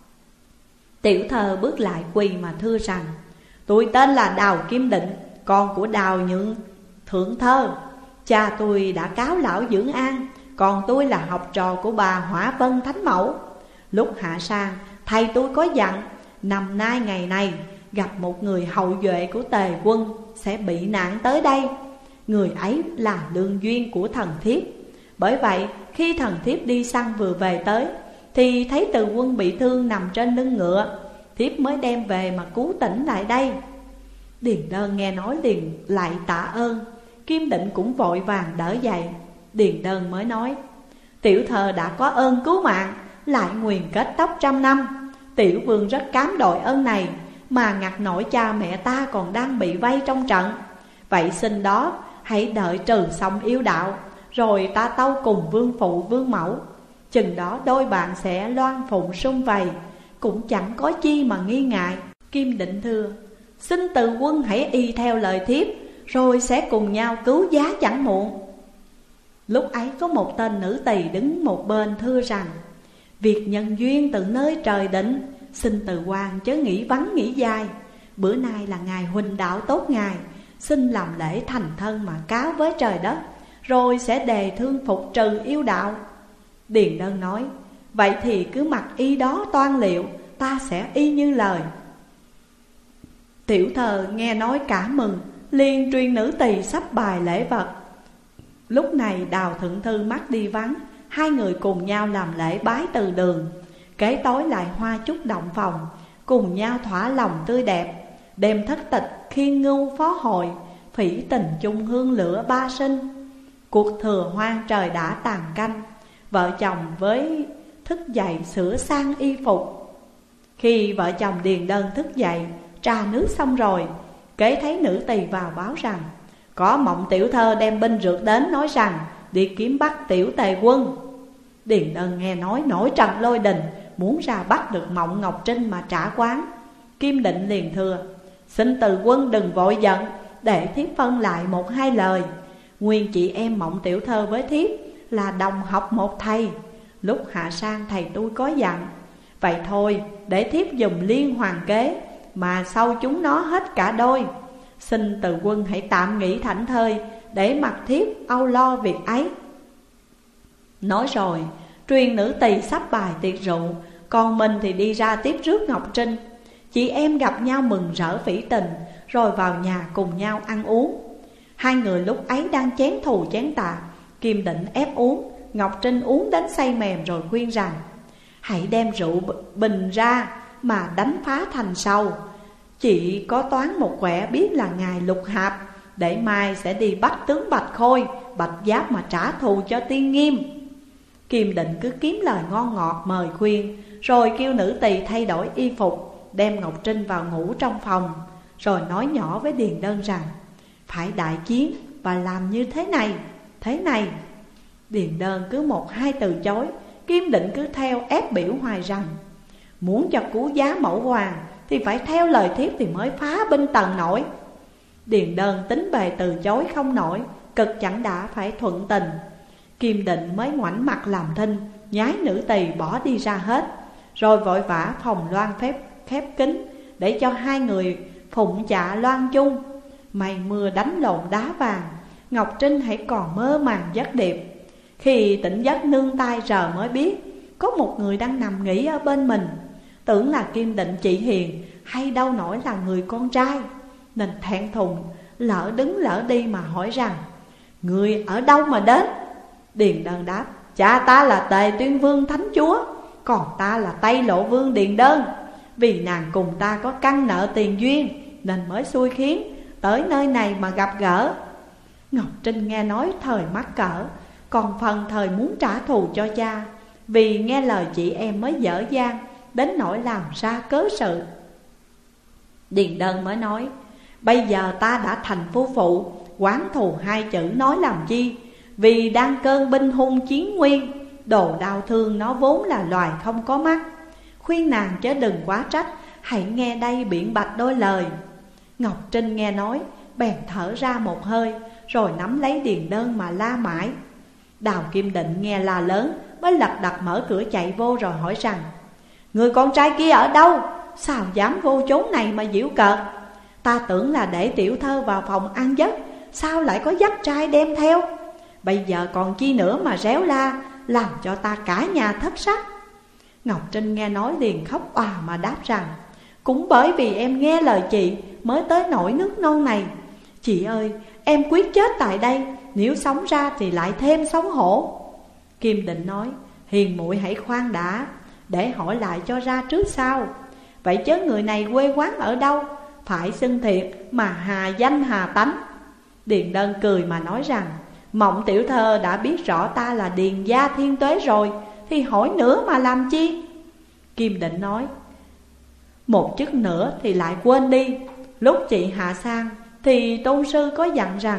Tiểu thơ bước lại quỳ mà thưa rằng: tôi tên là Đào Kim Định, con của Đào Nhượng thượng thơ. Cha tôi đã cáo lão dưỡng an, còn tôi là học trò của bà Hỏa Vân Thánh Mẫu. Lúc hạ sang, thầy tôi có dặn năm nay ngày này gặp một người hậu duệ của Tề quân sẽ bị nạn tới đây. Người ấy là lương duyên của thần thiếp. Bởi vậy khi thần thiếp đi săn vừa về tới, thì thấy Từ quân bị thương nằm trên lưng ngựa, thiếp mới đem về mà cứu tỉnh lại đây. Điền Đơn nghe nói liền lại tạ ơn. Kim Định cũng vội vàng đỡ dậy. Điền Đơn mới nói: tiểu thơ đã có ơn cứu mạng, lại nguyền kết tóc 100 năm. Tiểu vương rất cám đội ơn này, mà ngặt nổi cha mẹ ta còn đang bị vây trong trận. Vậy xin đó hãy đợi trừ xong yêu đạo, rồi ta tâu cùng vương phụ vương mẫu. Chừng đó đôi bạn sẽ loan phụng sum vầy, cũng chẳng có chi mà nghi ngại. Kim Định thưa: xin Từ quân hãy y theo lời thiếp, rồi sẽ cùng nhau cứu giá chẳng muộn. Lúc ấy có một tên nữ tỳ đứng một bên thưa rằng: việc nhân duyên từ nơi trời định, xin Từ quan chớ nghĩ vắng nghĩ dài. Bữa nay là ngày huỳnh đạo tốt ngày, xin làm lễ thành thân mà cáo với trời đất, rồi sẽ đề thương phục trừ yêu đạo. Điền Đơn nói: vậy thì cứ mặc y đó toan liệu, ta sẽ y như lời. Tiểu thơ nghe nói cả mừng, liền truyền nữ tỳ sắp bài lễ vật. Lúc này Đào thượng thư mắt đi vắng, hai người cùng nhau làm lễ bái từ đường. Kế tối lại hoa chúc động phòng, cùng nhau thỏa lòng tươi đẹp. Đêm thất tịch khiên ngưu phó hội, phỉ tình chung hương lửa ba sinh. Cuộc thừa hoang trời đã tàn canh, vợ chồng với thức dậy sửa sang y phục. Khi vợ chồng Điền Đơn thức dậy trà nước xong rồi, kế thấy nữ tỳ vào báo rằng có Mộng tiểu thơ đem binh rượt đến, nói rằng đi kiếm bắt tiểu Tề quân. Điền Đơn nghe nói nổi trận lôi đình, muốn ra bắt được Mộng Ngọc Trinh mà trả quán. Kim Định liền thưa: xin Từ quân đừng vội giận, để thiếp phân lại 1-2 lời. Nguyên chị em Mộng Tiểu Thơ với thiếp là đồng học một thầy. Lúc hạ sang thầy tôi có dặn, vậy thôi để thiếp dùng liên hoàn kế mà sau chúng nó hết cả đôi. Xin từ quân hãy tạm nghỉ thảnh thơi để mặc thiếp âu lo việc ấy. Nói rồi truyền nữ tỳ sắp bài tiệc rượu, còn mình thì đi ra tiếp rước Ngọc Trinh. Chị em gặp nhau mừng rỡ phỉ tình, rồi vào nhà cùng nhau ăn uống. Hai người lúc ấy đang chén thù chén tà. Kim định ép uống, Ngọc Trinh uống đến say mềm rồi khuyên rằng: hãy đem rượu bình ra mà đánh phá thành sâu. Chị có toán một quẻ biết là ngài Lục Hạp, để mai sẽ đi bắt tướng Bạch Khôi, Bạch Giáp mà trả thù cho Tiên Nghiêm. Kim định cứ kiếm lời ngon ngọt mời khuyên, rồi kêu nữ tỳ thay đổi y phục, đem Ngọc Trinh vào ngủ trong phòng. Rồi nói nhỏ với Điền Đơn rằng: phải đại chiến và làm như thế này. Điền Đơn cứ một hai từ chối. Kim định cứ theo ép biểu hoài rằng: muốn cho cứu giá mẫu hoàng thì phải theo lời thiếp thì mới phá binh tần nổi. Điền Đơn tính bề từ chối không nổi, cực chẳng đã phải thuận tình. Kim định mới ngoảnh mặt làm thinh, nhái nữ tỳ bỏ đi ra hết. Rồi vội vã phòng loan khép kín, để cho hai người phụng chạ loan chung. Mây mưa đánh lộn đá vàng, Ngọc Trinh hãy còn mơ màng giấc điệp. Khi tỉnh giấc nương tay rờ mới biết có một người đang nằm nghỉ ở bên mình. Tưởng là Kim định chị Hiền, hay đâu nổi là người con trai, nên thẹn thùng lỡ đứng lỡ đi mà hỏi rằng: người ở đâu mà đến? Điền Đơn đáp: cha ta là Tề Tuyên Vương Thánh Chúa, còn ta là Tây Lộ Vương Điền Đơn. Vì nàng cùng ta có căn nợ tiền duyên, nên mới xui khiến tới nơi này mà gặp gỡ. Ngọc Trinh nghe nói thời mắc cỡ, còn phần thời muốn trả thù cho cha. Vì nghe lời chị em mới dở dang, đến nỗi làm ra cớ sự. Điền Đơn mới nói: bây giờ ta đã thành phu phụ, oán thù hai chữ nói làm chi? Vì đang cơn binh hung chiến nguyên, đồ đau thương nó vốn là loài không có mắt. Khuyên nàng chớ đừng quá trách, hãy nghe đây biện bạch đôi lời. Ngọc Trinh nghe nói, bèn thở ra một hơi, rồi nắm lấy Điền Đơn mà la mãi. Đào Kim Định nghe la lớn, mới lật đật mở cửa chạy vô rồi hỏi rằng: người con trai kia ở đâu? Sao dám vô chốn này mà giễu cợt? Ta tưởng là để tiểu thơ vào phòng ăn giấc, sao lại có dắt trai đem theo? Bây giờ còn chi nữa mà réo la, làm cho ta cả nhà thất sắc. Ngọc Trinh nghe nói liền khóc òa mà đáp rằng: cũng bởi vì em nghe lời chị mới tới nỗi nước non này. Chị ơi, em quyết chết tại đây, nếu sống ra thì lại thêm xấu hổ. Kim Định nói: hiền muội hãy khoan đã, để hỏi lại cho ra trước sau. Vậy chớ người này quê quán ở đâu, phải xưng thiệt mà hà danh hà tánh. Điền Đơn cười mà nói rằng: Mộng tiểu thơ đã biết rõ ta là Điền gia Thiên Tuế rồi, thì hỏi nữa mà làm chi? Kim Định nói: một chức nữa thì lại quên đi. Lúc chị hạ sang thì tôn sư có dặn rằng: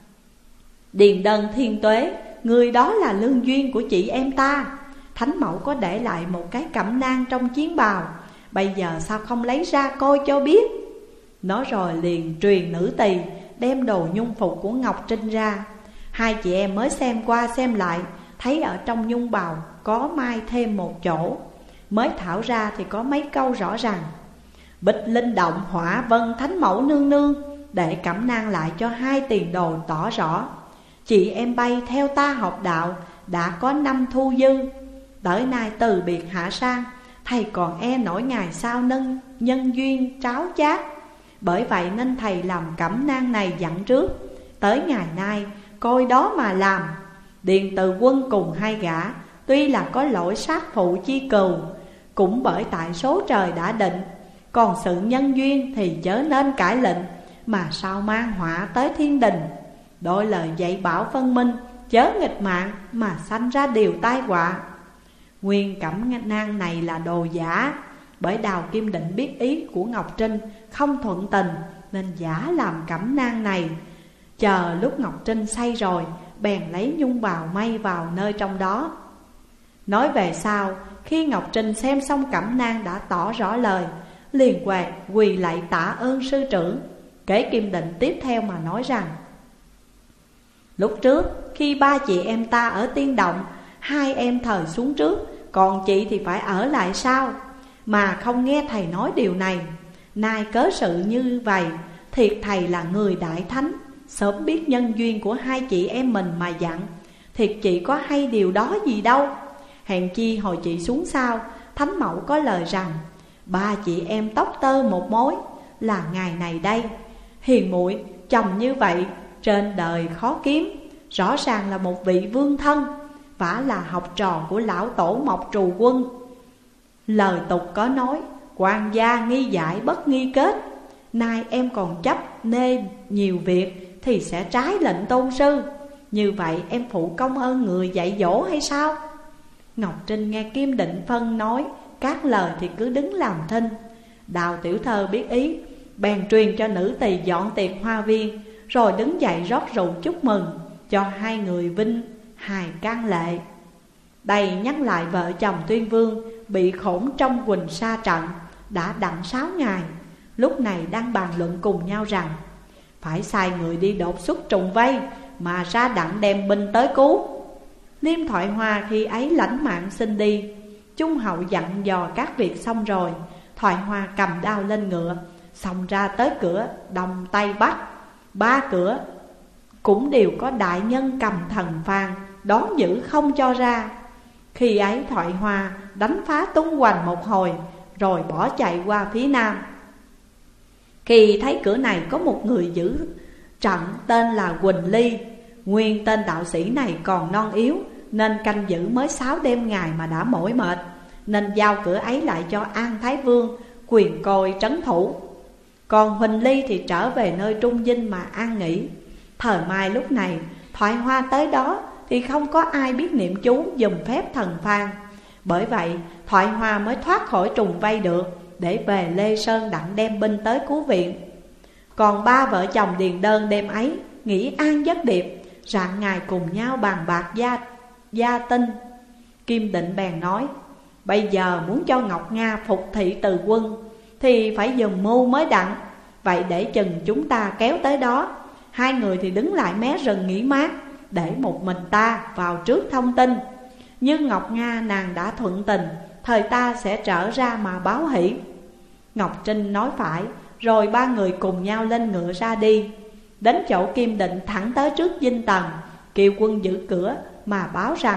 Điền Đơn Thiên Tuế, người đó là lương duyên của chị em ta. Thánh mẫu có để lại một cái cẩm nang trong chiến bào, bây giờ sao không lấy ra coi cho biết? Nói rồi liền truyền nữ tỳ đem đồ nhung phục của Ngọc Trinh ra. Hai chị em mới xem qua xem lại, thấy ở trong nhung bào có mai thêm một chỗ. Mới thảo ra thì có mấy câu rõ ràng: Bích linh động hỏa vân thánh mẫu nương nương, để cẩm nang lại cho hai tiền đồ tỏ rõ. Chị em bay theo ta học đạo, đã có năm thu dư. Tới nay từ biệt hạ sang, thầy còn e nổi ngày sau nâng nhân duyên tráo chát. Bởi vậy nên thầy làm cẩm nang này dặn trước, tới ngày nay coi đó mà làm. Điền Từ Quân cùng hai gã tuy là có lỗi sát phụ chi cừu, cũng bởi tại số trời đã định. Còn sự nhân duyên thì chớ nên cãi lệnh, mà sao mang họa tới thiên đình. Đôi lời dạy bảo phân minh, chớ nghịch mạng mà sanh ra điều tai họa. Nguyên cẩm nang này là đồ giả, bởi Đào Kim Định biết ý của Ngọc Trinh không thuận tình, nên giả làm cẩm nang này. Chờ lúc Ngọc Trinh say rồi, bèn lấy nhung bào may vào nơi trong đó. Nói về sau, khi Ngọc Trinh xem xong cẩm nang đã tỏ rõ lời, liền quạt quỳ lạy tạ ơn sư trưởng. Kể Kim Định tiếp theo mà nói rằng: Lúc trước khi ba chị em ta ở Tiên Động, hai em thời xuống trước, còn chị thì phải ở lại sau, mà không nghe thầy nói điều này. Nay cớ sự như vậy, thiệt thầy là người đại thánh, sớm biết nhân duyên của hai chị em mình mà dặn. Thiệt chị có hay điều đó gì đâu. Hèn chi hồi chị xuống sau, Thánh Mẫu có lời rằng ba chị em tóc tơ một mối, là ngày này đây. Hiền muội chồng như vậy trên đời khó kiếm, rõ ràng là một vị vương thân, vả là học trò của lão tổ Mộc Trù Quân. Lời tục có nói, quan gia nghi giải bất nghi kết. Nay em còn chấp nê nhiều việc thì sẽ trái lệnh tôn sư. Như vậy em phụ công ơn người dạy dỗ hay sao? Ngọc Trinh nghe Kim Định Phân nói các lời thì cứ đứng làm thinh. Đào tiểu thơ biết ý, bèn truyền cho nữ tỳ dọn tiệc hoa viên, rồi đứng dậy rót rượu chúc mừng cho hai người vinh hài can lệ. Đây nhắc lại vợ chồng Tuyên Vương bị khổn trong Quỳnh Sa trận đã đặng 6 ngày. Lúc này đang bàn luận cùng nhau rằng phải sai người đi đột xuất trùng vây, mà ra đặng đem binh tới cứu. Liêm Thoại Hoa khi ấy lãnh mạng xin đi. Trung hậu dặn dò các việc xong rồi, Thoại Hoa cầm đao lên ngựa, xông ra tới cửa Đông Tây Bắc. Ba cửa cũng đều có đại nhân cầm thần phàn đón giữ không cho ra. Khi ấy Thoại Hoa đánh phá tung hoành một hồi, rồi bỏ chạy qua phía nam. Khi thấy cửa này có một người giữ trận tên là Quỳnh Ly. Nguyên tên đạo sĩ này còn non yếu, nên canh giữ mới 6 đêm ngày mà đã mỏi mệt, nên giao cửa ấy lại cho An Thái Vương quyền côi trấn thủ. Còn Huỳnh Ly thì trở về nơi trung dinh mà an nghỉ. Thời mai lúc này Thoại Hoa tới đó thì không có ai biết niệm chú dùm phép thần phan. Bởi vậy Thoại Hoa mới thoát khỏi trùng vây được, để về Lê Sơn đặng đem binh tới cứu viện. Còn ba vợ chồng Điền Đơn đêm ấy nghỉ an giấc điệp, rạng ngày cùng nhau bàn bạc gia tinh. Kim Định bèn nói, bây giờ muốn cho Ngọc Nga phục thị Từ Quân thì phải dùng mưu mới đặng. Vậy để chừng chúng ta kéo tới đó, hai người thì đứng lại mé rừng nghỉ mát, để một mình ta vào trước thông tin. Nhưng Ngọc Nga nàng đã thuận tình, thời ta sẽ trở ra mà báo hỷ. Ngọc Trinh nói phải, rồi ba người cùng nhau lên ngựa ra đi. Đến chỗ Kim Định thẳng tới trước dinh tần, kêu quân giữ cửa mà báo rằng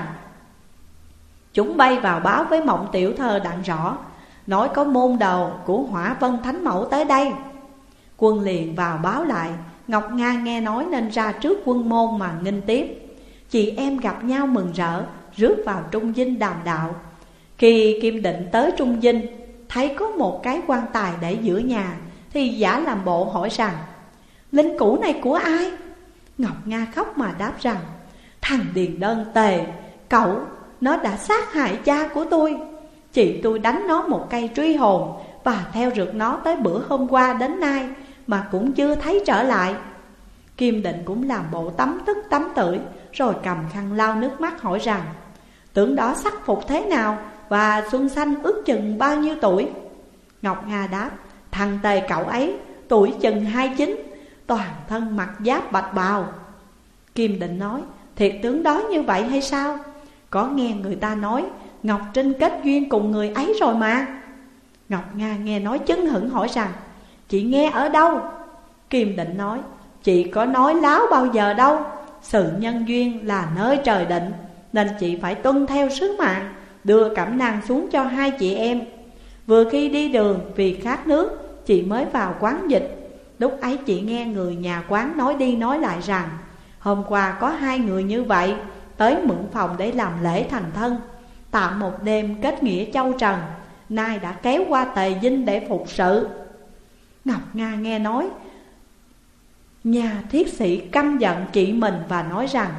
chúng bay vào báo với Mộng tiểu thơ đặng rõ, nói có môn đồ của Hỏa Vân Thánh Mẫu tới đây. Quân liền vào báo lại. Ngọc Nga nghe nói nên ra trước quân môn mà nghênh tiếp. Chị em gặp nhau mừng rỡ, rước vào trung dinh đàm đạo. Khi Kim Định tới trung dinh, thấy có một cái quan tài để giữa nhà, thì giả làm bộ hỏi rằng linh cữu này của ai? Ngọc Nga khóc mà đáp rằng thằng Điền Đơn Tề, cậu, nó đã sát hại cha của tôi. Chị tôi đánh nó một cây truy hồn, và theo rượt nó tới bữa hôm qua đến nay mà cũng chưa thấy trở lại. Kim Định cũng làm bộ tấm tức tấm tưởi, rồi cầm khăn lau nước mắt hỏi rằng tưởng đó sắc phục thế nào, và Xuân Xanh ước chừng bao nhiêu tuổi? Ngọc Nga đáp, thằng Tề cậu ấy tuổi chừng 29, toàn thân mặc giáp bạch bào. Kim Định nói, thiệt tướng đó như vậy hay sao? Có nghe người ta nói Ngọc Trinh kết duyên cùng người ấy rồi mà. Ngọc Nga nghe nói chấn hững hỏi rằng chị nghe ở đâu? Kim Định nói, chị có nói láo bao giờ đâu. Sự nhân duyên là nơi trời định, nên chị phải tuân theo sứ mạng, đưa cẩm nang xuống cho hai chị em. Vừa khi đi đường vì khát nước, chị mới vào quán dịch. Lúc ấy chị nghe người nhà quán nói đi nói lại rằng hôm qua có hai người như vậy tới mượn phòng để làm lễ thành thân, tạm một đêm kết nghĩa châu trần, nay đã kéo qua Tề Dinh để phục sự. Ngọc Nga nghe nói, nhà thiết sĩ căm giận chị mình và nói rằng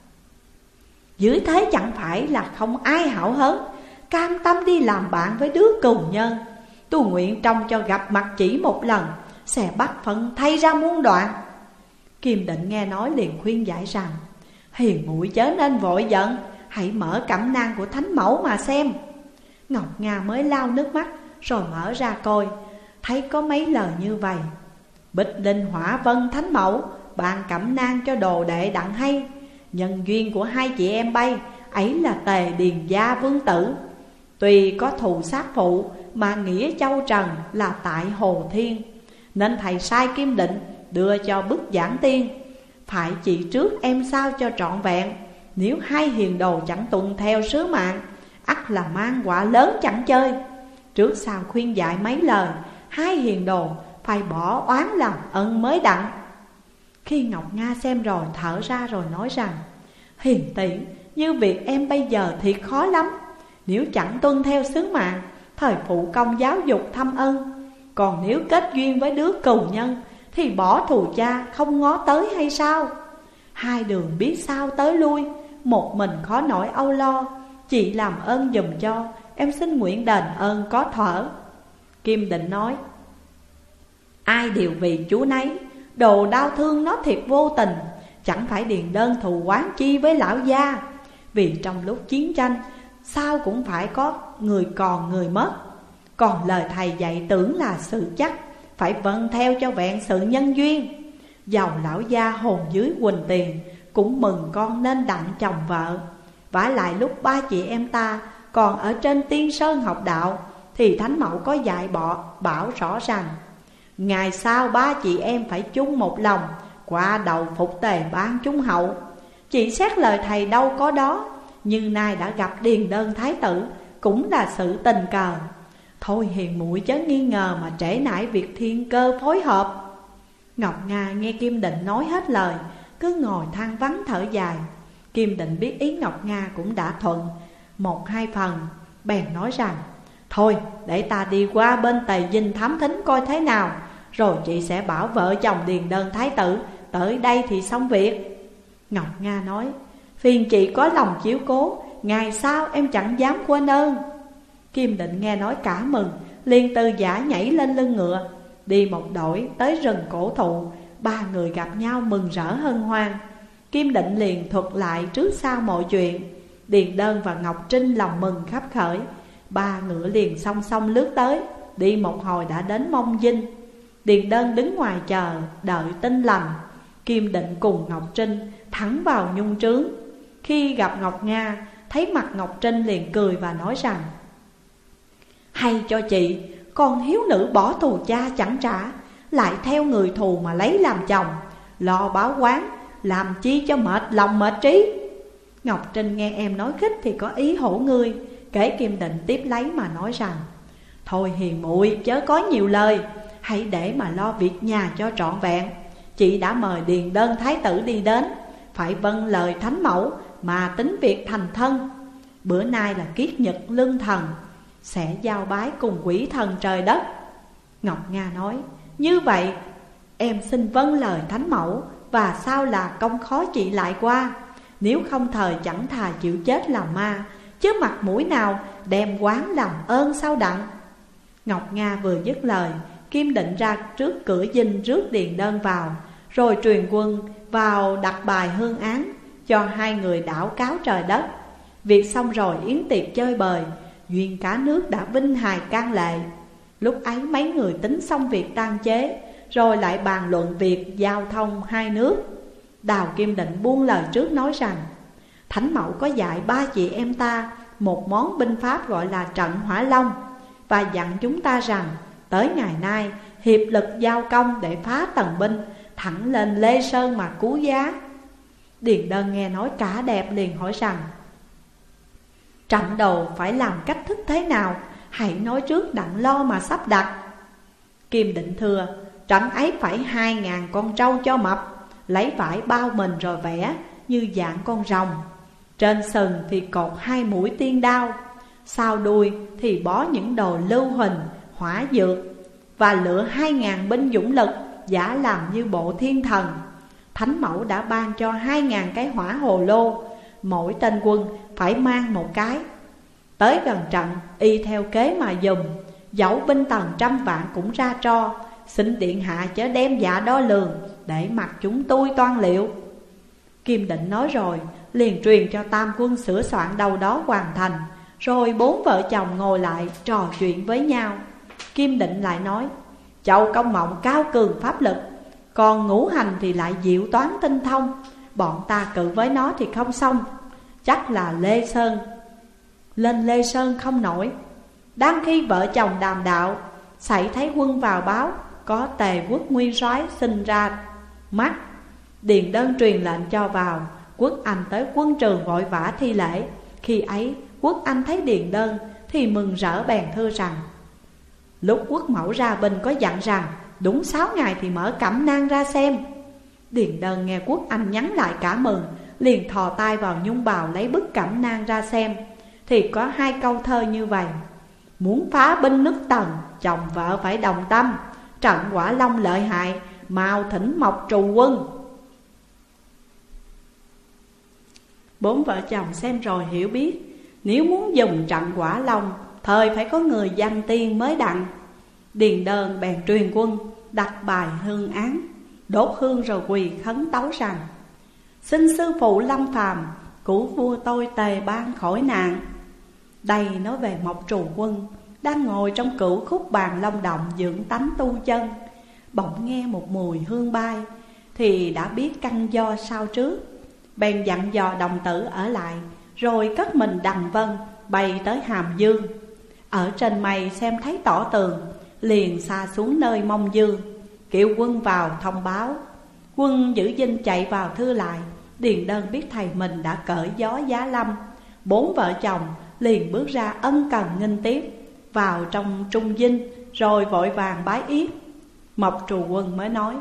dưới thế chẳng phải là không ai hảo hớn, cam tâm đi làm bạn với đứa cừu nhân. Tôi nguyện trông cho gặp mặt chỉ một lần, sẽ bắt phận thay ra muôn đoạn. Kim Định nghe nói liền khuyên giải rằng hiền muội chớ nên vội giận, hãy mở cẩm nang của Thánh Mẫu mà xem. Ngọc Nga mới lau nước mắt rồi mở ra coi, thấy có mấy lời như vậy: Bích Linh Hỏa Vân Thánh Mẫu ban cẩm nang cho đồ đệ đặng hay, Nhân duyên của hai chị em bay ấy là Tề Điền Gia Vương Tử. Tuy có thù sát phụ mà nghĩa châu trần là tại Hồ Thiên, nên thầy sai Kim Định đưa cho bức giảng tiên, phải chỉ trước em sao cho trọn vẹn. Nếu hai hiền đồ chẳng tuân theo sứ mạng, ắt là mang quả lớn chẳng chơi. Trước sau khuyên dạy mấy lời, hai hiền đồ phải bỏ oán làm ân mới đặng. Khi Ngọc Nga xem rồi thở ra rồi nói rằng: Hiền tỷ, như việc em bây giờ thiệt khó lắm. Nếu chẳng tuân theo sứ mạng, thời phụ công giáo dục thăm ân. Còn nếu kết duyên với đứa cừu nhân, thì bỏ thù cha không ngó tới hay sao? Hai đường biết sao tới lui, một mình khó nổi âu lo. Chị làm ơn giùm cho, em xin nguyện đền ơn có thở. Kim Định nói: Ai đều vì chú nấy, đồ đau thương nó thiệt vô tình. Chẳng phải điền đơn thù oán chi với lão gia. Vì trong lúc chiến tranh, sao cũng phải có người còn người mất. Còn lời thầy dạy tưởng là sự chắc, phải vâng theo cho vẹn sự nhân duyên. Dầu lão gia hồn dưới quỳnh tiền, cũng mừng con nên đặng chồng vợ. Vả lại lúc ba chị em ta còn ở trên Tiên Sơn học đạo, thì Thánh Mẫu có dạy bảo rõ rằng: Ngày sau ba chị em phải chung một lòng, qua đầu phục Tề ban chúng hậu. Chị xét lời thầy đâu có đó, nhưng nay đã gặp điền đơn thái tử, cũng là sự tình cờ. Thôi hiền muội chớ nghi ngờ mà trễ nải việc thiên cơ phối hợp. Ngọc Nga nghe Kim Định nói hết lời, cứ ngồi than vắng thở dài. Kim Định biết ý Ngọc Nga cũng đã thuận một hai phần, bèn nói rằng: Thôi để ta đi qua bên Tề Dinh thám thính coi thế nào, rồi chị sẽ bảo vợ chồng điền đơn thái tử tới đây thì xong việc. Ngọc Nga nói: Phiền chị có lòng chiếu cố, ngày sau em chẳng dám quên ơn. Kim Định nghe nói cả mừng, liền từ giả nhảy lên lưng ngựa, đi một đội tới rừng cổ thụ. Ba người gặp nhau mừng rỡ hân hoan. Kim Định liền thuật lại trước sau mọi chuyện. Điền đơn và Ngọc Trinh lòng mừng khắp khởi. Ba ngựa liền song song lướt tới, đi một hồi đã đến Mông Dinh. Điền đơn đứng ngoài chờ đợi tin lành. Kim Định cùng Ngọc Trinh thẳng vào nhung trướng. Khi gặp Ngọc Nga, thấy mặt Ngọc Trinh liền cười và nói rằng: Hay cho chị, con hiếu nữ bỏ thù cha chẳng trả, lại theo người thù mà lấy làm chồng, lo báo oán, làm chi cho mệt lòng mệt trí. Ngọc Trinh nghe em nói khích thì có ý hổ ngươi. Kể Kim Định tiếp lấy mà nói rằng: Thôi hiền muội chớ có nhiều lời, hãy để mà lo việc nhà cho trọn vẹn. Chị đã mời điền đơn thái tử đi đến, phải vâng lời Thánh Mẫu mà tính việc thành thân. Bữa nay là kiết nhật lương thần, sẽ giao bái cùng quỷ thần trời đất. Ngọc Nga nói: Như vậy em xin vâng lời Thánh Mẫu, và sao là công khó chị lại qua. Nếu không thời chẳng thà chịu chết làm ma, chứ mặt mũi nào đem quán làm ơn sao đặng. Ngọc Nga vừa dứt lời, Kim Định ra trước cửa dinh rước điền đơn vào, rồi truyền quân vào đặt bài hương án, cho hai người đảo cáo trời đất. Việc xong rồi yến tiệc chơi bời, duyên cả nước đã vinh hài can lệ. Lúc ấy mấy người tính xong việc tang chế, rồi lại bàn luận việc giao thông hai nước. Đào Kim Định buông lời trước nói rằng: Thánh Mẫu có dạy ba chị em ta một món binh pháp gọi là trận Hỏa Long, và dặn chúng ta rằng tới ngày nay hiệp lực giao công để phá tần binh, thẳng lên Lê Sơn mà cứu giá. Điền đơn nghe nói cả đẹp liền hỏi rằng: Trận đầu phải làm cách thức thế nào, hãy nói trước đặng lo mà sắp đặt. Kim Định thưa: Trận ấy phải 2000 con trâu cho mập, lấy vải bao mình rồi vẽ như dạng con rồng. Trên sừng thì cột 2 mũi tiên đao, sau đuôi thì bó những đồ lưu huỳnh, hỏa dược, và lựa 2000 binh dũng lực, giả làm như bộ thiên thần. Thánh Mẫu đã ban cho 2000 cái hỏa hồ lô, mỗi tên quân phải mang một cái. Tới gần trận y theo kế mà dùm, dẫu binh tần 100 vạn cũng ra tro. Xin điện hạ chớ đem dạ đo lường, để mặc chúng tôi toan liệu. Kim Định nói rồi liền truyền cho tam quân sửa soạn đâu đó hoàn thành. Rồi 4 vợ chồng ngồi lại trò chuyện với nhau. Kim Định lại nói: Châu Công Mộng cao cường pháp lực, còn Ngũ Hành thì lại diệu toán tinh thông. bọn ta cự với nó thì không xong, chắc là lên Lê Sơn không nổi. Đang khi vợ chồng đàm đạo, xảy thấy quân vào báo có Tề Quốc nguyên soái sinh ra mắt. Điền Đơn truyền lệnh cho vào. Quốc Anh tới quân trường vội vã thi lễ. Khi ấy Quốc Anh thấy Điền Đơn thì mừng rỡ bèn thưa rằng: lúc Quốc mẫu ra binh có dặn rằng đúng 6 ngày thì mở cẩm nang ra xem. Điền Đơn nghe Quốc Anh nhắn lại cả mừng, liền thò tay vào nhung bào lấy bức cẩm nang ra xem. Thì có 2 câu thơ như vậy: muốn phá binh nước Tần, chồng vợ phải đồng tâm, trận Quả Long lợi hại, mau thỉnh Mộc trù quân. 4 vợ chồng xem rồi hiểu biết, nếu muốn dùng trận Quả Long, thời phải có người danh tiên mới đặng. Điền Đơn bèn truyền quân, đặt bài hương án, đốt hương rồi quỳ khấn tấu rằng: xin sư phụ Lâm Phàm cứu vua tôi Tề Ban khỏi nạn. Đây nói về Mộc trù quân đang ngồi trong cửu khúc bàn Long Động dưỡng tánh tu chân. Bỗng nghe một mùi hương bay, thì đã biết căn do sao trước. Bèn dặn dò đồng tử ở lại, rồi cất mình đằng vân bay tới Hàm Dương. Ở trên mây xem thấy tỏ tường, liền xa xuống nơi Mông Dương, kêu quân vào thông báo. Quân giữ dinh chạy vào thưa lại. Điền Đơn biết thầy mình đã cởi gió giá lâm. 4 vợ chồng liền bước ra ân cần nghênh tiếp, vào trong trung dinh, rồi vội vàng bái yết. Mộc trù quân mới nói: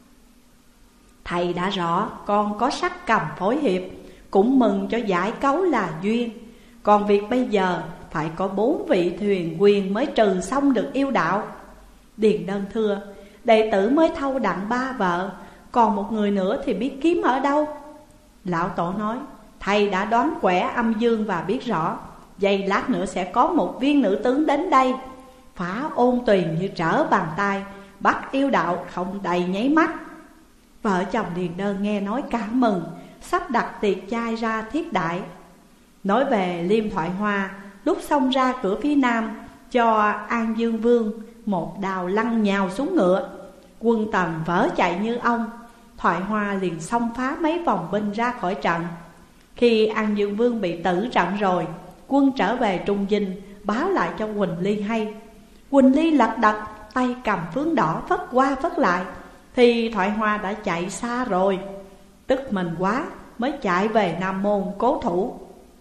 thầy đã rõ con có sắc cầm phối hiệp, cũng mừng cho giải cấu là duyên. Còn việc bây giờ phải có 4 vị thuyền quyền mới trừ xong được yêu đạo. Điền Đơn thưa: đệ tử mới thâu đặng 3 vợ, còn một người nữa thì biết kiếm ở đâu? Lão tổ nói: thầy đã đoán quẻ âm dương và biết rõ. Giây lát nữa sẽ có một viên nữ tướng đến đây, phá ôn tuyền như trở bàn tay, bắt yêu đạo không đầy nháy mắt. Vợ chồng Điền Đơn nghe nói cảm mừng, sắp đặt tiệc chay ra thiết đãi. Nói về Liêm Thoại Hoa, lúc xông ra cửa phía nam, cho An Dương Vương một đào lăn nhào xuống ngựa. Quân Tần vỡ chạy như ong. Thoại Hoa liền xông phá mấy vòng binh ra khỏi trận. Khi An Dương Vương bị tử trận rồi, quân trở về trung dinh, báo lại cho Quỳnh Ly hay. Quỳnh Ly lật đật, tay cầm phướng đỏ phất qua phất lại, thì Thoại Hoa đã chạy xa rồi. Tức mình quá, mới chạy về Nam Môn cố thủ.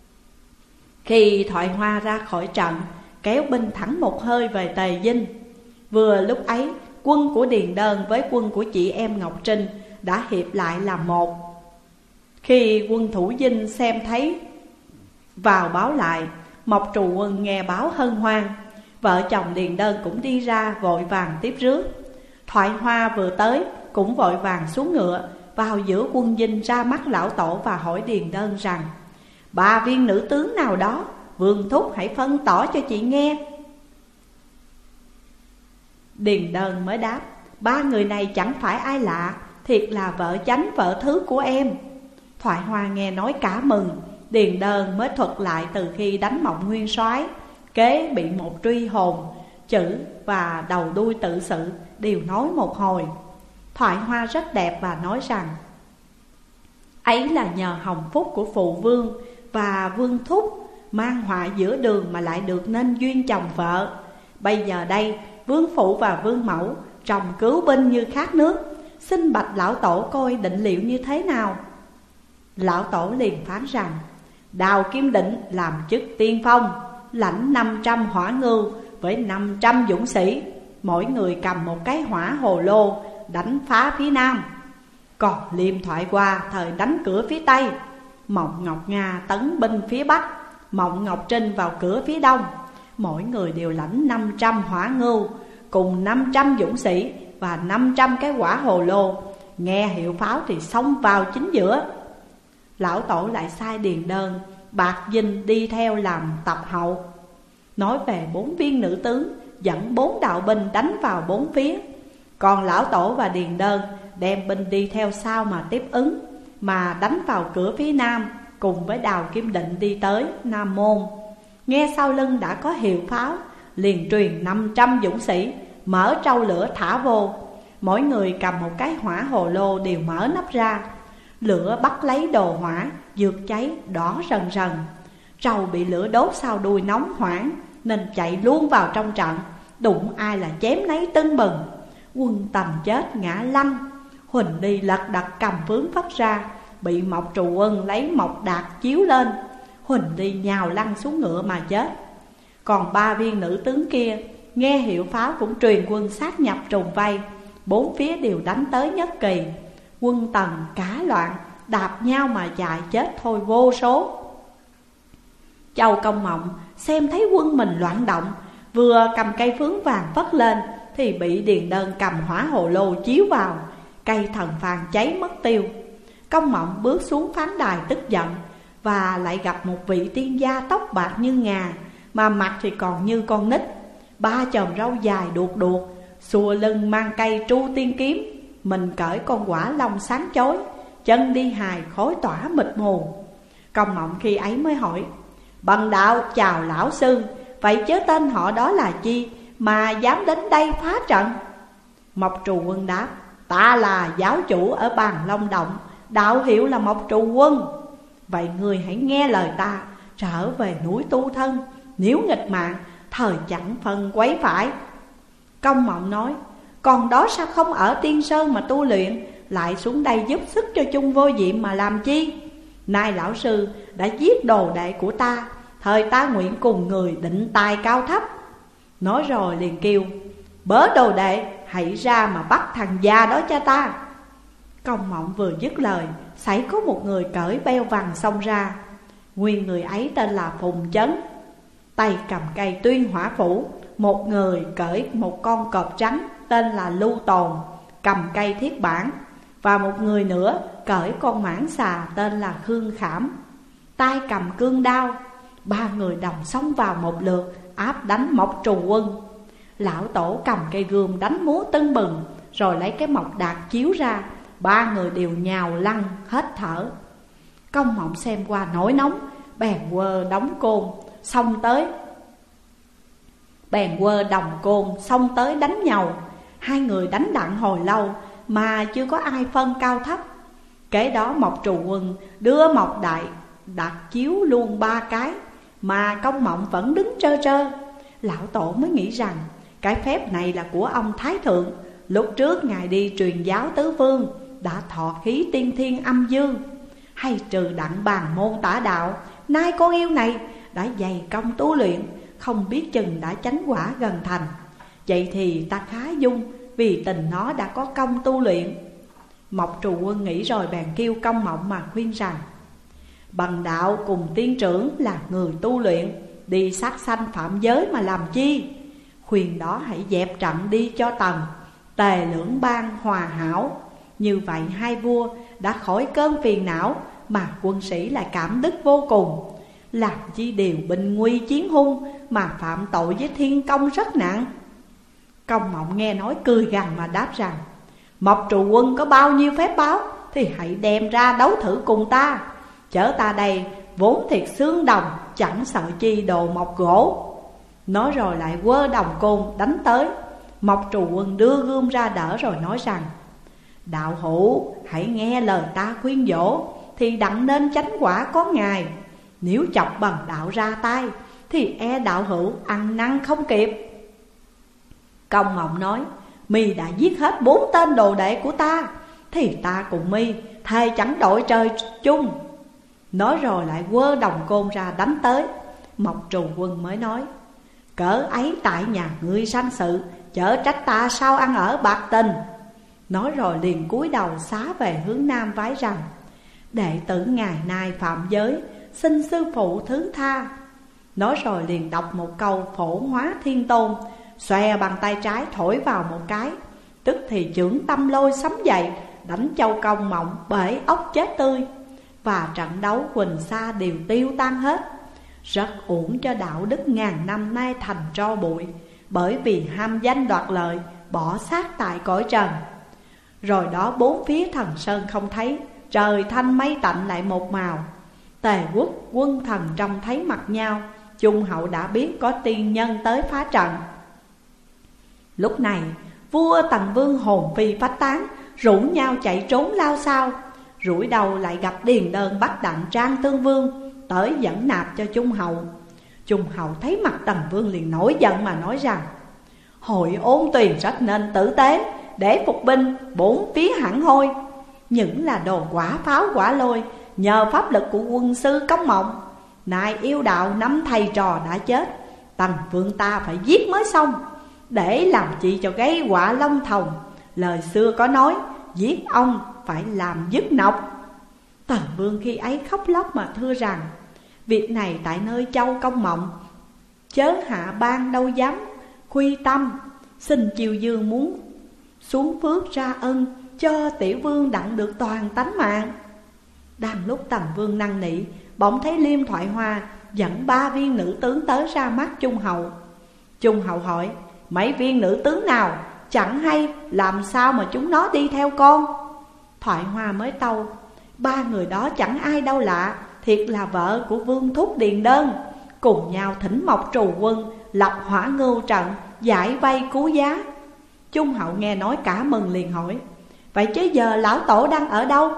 Khi Thoại Hoa ra khỏi trận, kéo binh thẳng một hơi về Tề Dinh. Vừa lúc ấy, quân của Điền Đơn với quân của chị em Ngọc Trinh đã hiệp lại làm một. Khi quân thủ dinh xem thấy vào báo lại, Mộc trù quân nghe báo hân hoan. Vợ chồng Điền Đơn cũng đi ra vội vàng tiếp rước. Thoại Hoa vừa tới cũng vội vàng xuống ngựa, vào giữa quân dinh ra mắt lão tổ và hỏi Điền Đơn rằng: 3 viên nữ tướng nào đó, Vương thúc hãy phân tỏ cho chị nghe. Điền Đơn mới đáp: 3 người này chẳng phải ai lạ, thiệt là vợ chánh vợ thứ của em. Thoại Hoa nghe nói cả mừng. Điền Đơn mới thuật lại từ khi đánh Mộng Nguyên soái, kế bị một truy hồn, chữ và đầu đuôi tự sự đều nói một hồi. Thoại Hoa rất đẹp và nói rằng: ấy là nhờ hồng phúc của phụ vương và vương thúc, mang họa giữa đường mà lại được nên duyên chồng vợ. Bây giờ đây vương phụ và vương mẫu chồng cứu binh như khát nước, xin bạch lão tổ coi định liệu như thế nào. Lão tổ liền phán rằng: Đào Kim Định làm chức tiên phong, lãnh 500 hỏa ngưu với 500 dũng sĩ, mỗi người cầm một cái hỏa hồ lô đánh phá phía nam. Còn Liêm Thoại Hoa thời đánh cửa phía tây, Mộng Ngọc Nga tấn binh phía bắc, Mộng Ngọc Trinh vào cửa phía đông. Mỗi người đều lãnh 500 hỏa ngưu cùng 500 dũng sĩ và 500 cái hỏa hồ lô. Nghe hiệu pháo thì xông vào chính giữa. Lão tổ lại sai Điền Đơn, Bạc Dinh đi theo làm tập hậu. Nói về 4 viên nữ tướng dẫn 4 đạo binh đánh vào 4 phía. Còn lão tổ và Điền Đơn đem binh đi theo sau mà tiếp ứng, mà đánh vào cửa phía nam, cùng với Đào Kim Định đi tới Nam Môn. Nghe sau lưng đã có hiệu pháo, liền truyền 500 dũng sĩ mở trâu lửa thả vô. Mỗi người cầm một cái hỏa hồ lô đều mở nắp ra. Lửa bắt lấy đồ hỏa, dược cháy đỏ rần rần. Trâu bị lửa đốt sau đuôi nóng hoảng nên chạy luôn vào trong trận, đụng ai là chém nấy tưng bừng. Quân Tần chết ngã lăn, Huỳnh đi lật đật cầm vướng phất ra, bị Mộc Trù Quân lấy mộc đạt chiếu lên. Huỳnh đi nhào lăn xuống ngựa mà chết. Còn 3 viên nữ tướng kia nghe hiệu pháo cũng truyền quân sát nhập trùng vây, 4 phía đều đánh tới nhất kỳ. Quân Tần cả loạn, đạp nhau mà chạy chết thôi vô số. Châu Công Mộng xem thấy quân mình loạn động, vừa cầm cây phướng vàng phất lên thì bị Điền Đơn cầm hỏa hồ lô chiếu vào, cây thần phàn cháy mất tiêu. Công Mộng bước xuống phán đài tức giận, và lại gặp một vị tiên gia tóc bạc như ngà, mà mặt thì còn như con nít, 3 chòm râu dài đuột đuột, xùa lưng mang cây tru tiên kiếm. Mình cởi con quả lông sáng chói, chân đi hài khói tỏa mịt mù. Công Mộng khi ấy mới hỏi: Bần đạo chào lão sư, vậy chớ tên họ đó là chi mà dám đến đây phá trận? Mộc Trù Quân đáp: Ta là giáo chủ ở Bàn Long Động, đạo hiệu là Mộc Trù Quân. Vậy người hãy nghe lời ta, trở về núi tu thân, nếu nghịch mạng thời chẳng phần quấy phải. Công Mộng nói: Còn đó sao không ở Tiên Sơn mà tu luyện, lại xuống đây giúp sức cho Chung Vô Diệm mà làm chi? Nay lão sư đã giết đồ đệ của ta, thời ta nguyện cùng người định tài cao thấp. Nói rồi liền kêu: Bớ đồ đệ, hãy ra mà bắt thằng già đó cho ta. Công Mộng vừa dứt lời, xảy có một người cởi beo vàng xông ra. Nguyên người ấy tên là Phùng Chấn, tay cầm cây Tuyên Hỏa Phủ. Một người cởi một con cọp trắng tên là Lưu Tồn, cầm cây Thiết Bản. Và một người nữa cởi con mãng xà tên là Khương Khảm, tay cầm cương đao. 3 người đồng xông vào một lượt, áp đánh Mộc Trù Quân. Lão tổ cầm cây gươm đánh múa tưng bừng, rồi lấy cái mộc đạt chiếu ra. 3 người đều nhào lăn hết thở. Công Mộng xem qua nổi nóng, bèn quơ đóng côn xông tới, xông tới đánh nhau. 2 người đánh đặng hồi lâu mà chưa có ai phân cao thấp. Kế đó Mộc Trù Quân đưa mộc đại đặt chiếu luôn 3 cái, mà Công Mộng vẫn đứng trơ trơ. Lão tổ mới nghĩ rằng cái phép này là của ông Thái Thượng. Lúc trước ngài đi truyền giáo tứ phương, đã thọ khí tiên thiên âm dương, hay trừ đặng bàn môn tả đạo. Nay con yêu này đã dày công tu luyện, không biết chừng đã chánh quả gần thành. Vậy thì ta khá dung, vì tình nó đã có công tu luyện. Mộc Trù Quân nghĩ rồi bèn kêu Công Mộng mà khuyên rằng: Bần đạo cùng tiên trưởng là người tu luyện, đi sát sanh phạm giới mà làm chi? Khuyên đó hãy dẹp trận đi cho Tần, tề lưỡng bang hòa hảo. Như vậy 2 vua đã khỏi cơn phiền não, mà quân sĩ lại cảm đức vô cùng. Làm chi điều bình nguy chiến hung, mà phạm tội với thiên công rất nặng. Công Mộng nghe nói cười gằn mà đáp rằng: Mộc Trù Quân có bao nhiêu phép báo thì hãy đem ra đấu thử cùng ta. Chở ta đây vốn thiệt xương đồng, chẳng sợ chi đồ mộc gỗ. Nói rồi lại quơ đồng côn đánh tới. Mộc Trù Quân đưa gươm ra đỡ rồi nói rằng: Đạo hữu hãy nghe lời ta khuyên dỗ, thì đặng nên chánh quả có ngày. Nếu chọc bần đạo ra tay, thì e đạo hữu ăn năn không kịp. Công Mộng nói: Mi đã giết hết 4 tên đồ đệ của ta, thì ta cùng mi thề chẳng đội trời chung. Nói rồi lại quơ đồng côn ra đánh tới. Mộc Trù Quân mới nói: Cỡ ấy tại nhà ngươi sanh sự, chớ trách ta sao ăn ở bạc tình. Nói rồi liền cúi đầu xá về hướng nam vái rằng: Đệ tử ngày nay phạm giới, xin sư phụ thứ tha. Nói rồi liền đọc một câu Phổ Hóa Thiên Tôn, xòe bàn tay trái thổi vào một cái, tức thì chưởng tâm lôi sấm dậy, đánh Châu Công Mộng bể ốc chết tươi. Và trận đấu Quỳnh Sa đều tiêu tan hết. Rất uổng cho đạo đức ngàn năm nay thành tro bụi, bởi vì ham danh đoạt lợi, bỏ xác tại cõi trần. Rồi đó 4 phía thần sơn không thấy, trời thanh mây tạnh lại một màu. Tề quốc quân thần trông thấy mặt nhau, Trung hậu đã biết có tiên nhân tới phá trận. Lúc này vua Tần Vương hồn phi phách tán, rủ nhau chạy trốn lao sao. rủi đầu lại gặp Điền Đơn bắt đặng Trang Tương Vương tới dẫn nạp cho Trung Hậu. Trung Hậu thấy mặt Tần Vương liền nổi giận mà nói rằng: Hội Ôn Tuyền rất nên tử tế, để phục binh bốn phía hẳn hôi. Những là đồ quả pháo quả lôi, nhờ pháp lực của quân sư Công Mộng. Nay yêu đạo năm thầy trò đã chết, Tần Vương ta phải giết mới xong, để làm chi cho gây họa long thòng. Lời xưa có nói, giết ông phải làm dứt nọc. Tần Vương khi ấy khóc lóc mà thưa rằng: Việc này tại nơi châu Công Mộng, chớ hạ ban đâu dám khuy tâm. Xin Chiêu Dương muốn xuống phước ra ân, cho tiểu vương đặng được toàn tánh mạng. Đang lúc Tần Vương năn nỉ, bỗng thấy Liêm Thoại Hoa dẫn 3 viên nữ tướng tới ra mắt Trung Hậu. Trung Hậu hỏi: Mấy viên nữ tướng nào? Chẳng hay làm sao mà chúng nó đi theo con? Thoại Hoa mới tâu: 3 người đó chẳng ai đâu lạ, thiệt là vợ của Vương Thúc Điền Đơn, cùng nhau thỉnh Mộc Trù Quân lập Hỏa Ngưu trận, giải vây cứu giá. Trung Hậu nghe nói cả mừng liền hỏi: Vậy chứ giờ lão tổ đang ở đâu?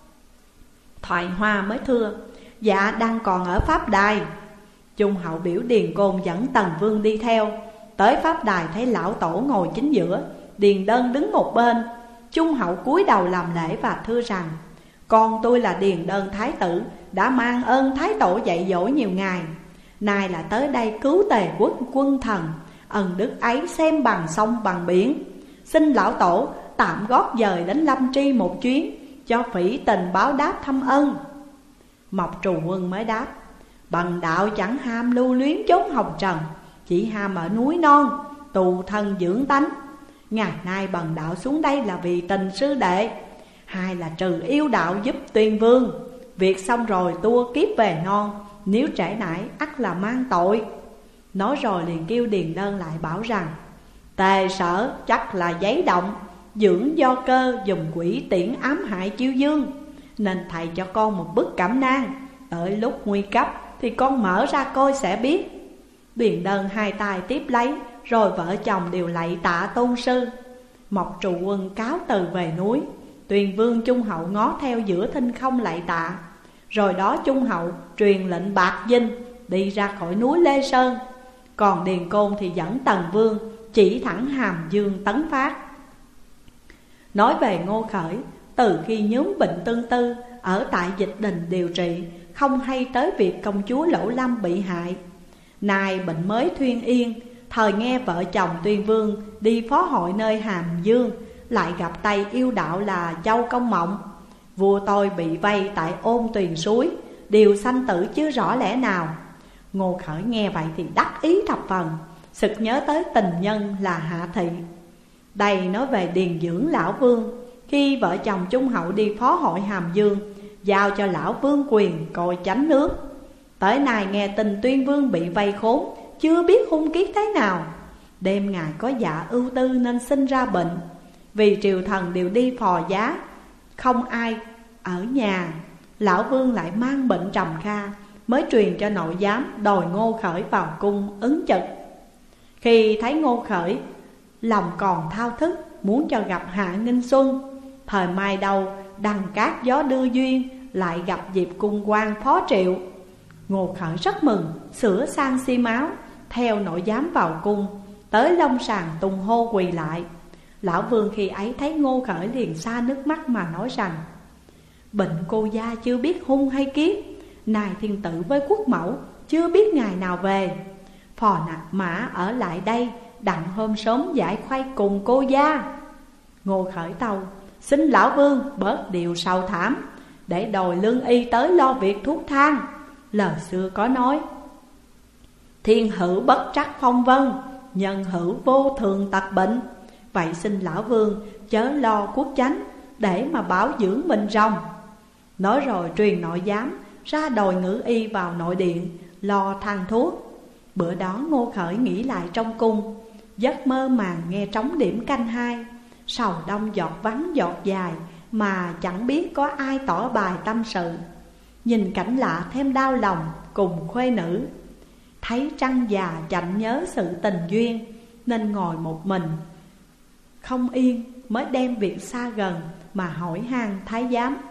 Thoại Hoa mới thưa: Dạ đang còn ở Pháp Đài. Trung Hậu biểu Điền Côn dẫn Tần Vương đi theo. Tới Pháp Đài thấy lão tổ ngồi chính giữa, Điền Đơn đứng một bên. Trung Hậu cúi đầu làm lễ và thưa rằng: Con tôi là Điền Đơn Thái tử, đã mang ơn Thái tổ dạy dỗ nhiều ngày, nay là tới đây cứu Tề quốc quân thần. Ân đức ấy xem bằng sông bằng biển, xin lão tổ tạm gót dời đến Lâm Tri một chuyến, cho phỉ tình báo đáp thăm ân. Mộc Trù Quân mới đáp: Bần đạo chẳng ham lưu luyến chốn hồng trần, chỉ ham ở núi non tù thân dưỡng tánh. Ngày nay bần đạo xuống đây là vì tình sư đệ, hai là trừ yêu đạo giúp Tuyên Vương. Việc xong rồi tua kiếp về non, nếu trễ nải ắt là mang tội. Nói rồi liền kêu Điền Đơn lại bảo rằng: Tề Sở chắc là giấy động, dưỡng do cơ dùng quỷ tiễn ám hại Chiêu Dương, nên thầy cho con một bức cẩm nang, tới lúc nguy cấp thì con mở ra coi sẽ biết. Điền Đơn hai tay tiếp lấy, rồi vợ chồng đều lạy tạ tôn sư. Mộc Trù Quân cáo từ về núi. Tuyền Vương Trung Hậu ngó theo giữa thinh không lạy tạ. Rồi đó Trung Hậu truyền lệnh bạc dinh đi ra khỏi núi Lê Sơn. Còn Điền Côn thì dẫn Tần Vương chỉ thẳng Hàm Dương tấn phát. Nói về Ngô Khởi, từ khi nhóm bệnh tương tư ở tại Dịch Đình điều trị, không hay tới việc công chúa Lỗ Lâm bị hại. Nay bệnh mới thuyên yên, thời nghe vợ chồng Tuyên Vương đi phó hội nơi Hàm Dương, lại gặp tay yêu đạo là Châu Công Mộng. Vua tôi bị vây tại Ôn Tuyền suối, điều sanh tử chưa rõ lẽ nào. Ngô Khởi nghe vậy thì đắc ý thập phần, sực nhớ tới tình nhân là Hạ Thị. Đây nói về Điền Dưỡng lão Vương. Khi vợ chồng Trung Hậu đi phó hội Hàm Dương, giao cho lão Vương quyền coi chánh nước. Tới nay nghe tin Tuyên Vương bị vây khốn, chưa biết hung kiết thế nào. Đêm ngày có dạ ưu tư nên sinh ra bệnh. Vì triều thần đều đi phò giá, không ai ở nhà, lão Vương lại mang bệnh trầm kha, mới truyền cho nội giám đòi Ngô Khởi vào cung ứng trực. Khi thấy Ngô Khởi lòng còn thao thức, muốn cho gặp Hạ Nghinh Xuân. Thời mai đâu đằng cát gió đưa duyên, lại gặp dịp cung quan phó triệu. Ngô Khởi rất mừng, sửa sang xiêm áo, theo nội giám vào cung. Tới long sàng tùng hô quỳ lại. Lão Vương khi ấy thấy Ngô Khởi liền xa nước mắt mà nói rằng: Bệnh cô gia chưa biết hung hay kiết, nài thiên tử với quốc mẫu chưa biết ngày nào về. Phò nặc mã ở lại đây, đặng hôm sớm giải khoay cùng cô gia. Ngô Khởi tâu: Xin lão Vương bớt điều sầu thảm, để đòi lương y tới lo việc thuốc thang. Lời xưa có nói: Thiên hữu bất trắc phong vân, nhân hữu vô thường tật bệnh. Vậy xin lão Vương chớ lo quốc chánh, để mà bảo dưỡng mình rồng. Nói rồi truyền nội giám ra đòi ngự y vào nội điện, lo thang thuốc. Bữa đó Ngô Khởi nghỉ lại trong cung, giấc mơ màng nghe trống điểm canh 2. Sầu đông giọt vắng giọt dài, mà chẳng biết có ai tỏ bài tâm sự. Nhìn cảnh lạ thêm đau lòng cùng khuê nữ. Thấy trăng già chạnh nhớ sự tình duyên, nên ngồi một mình không yên, mới đem việc xa gần mà hỏi han thái giám.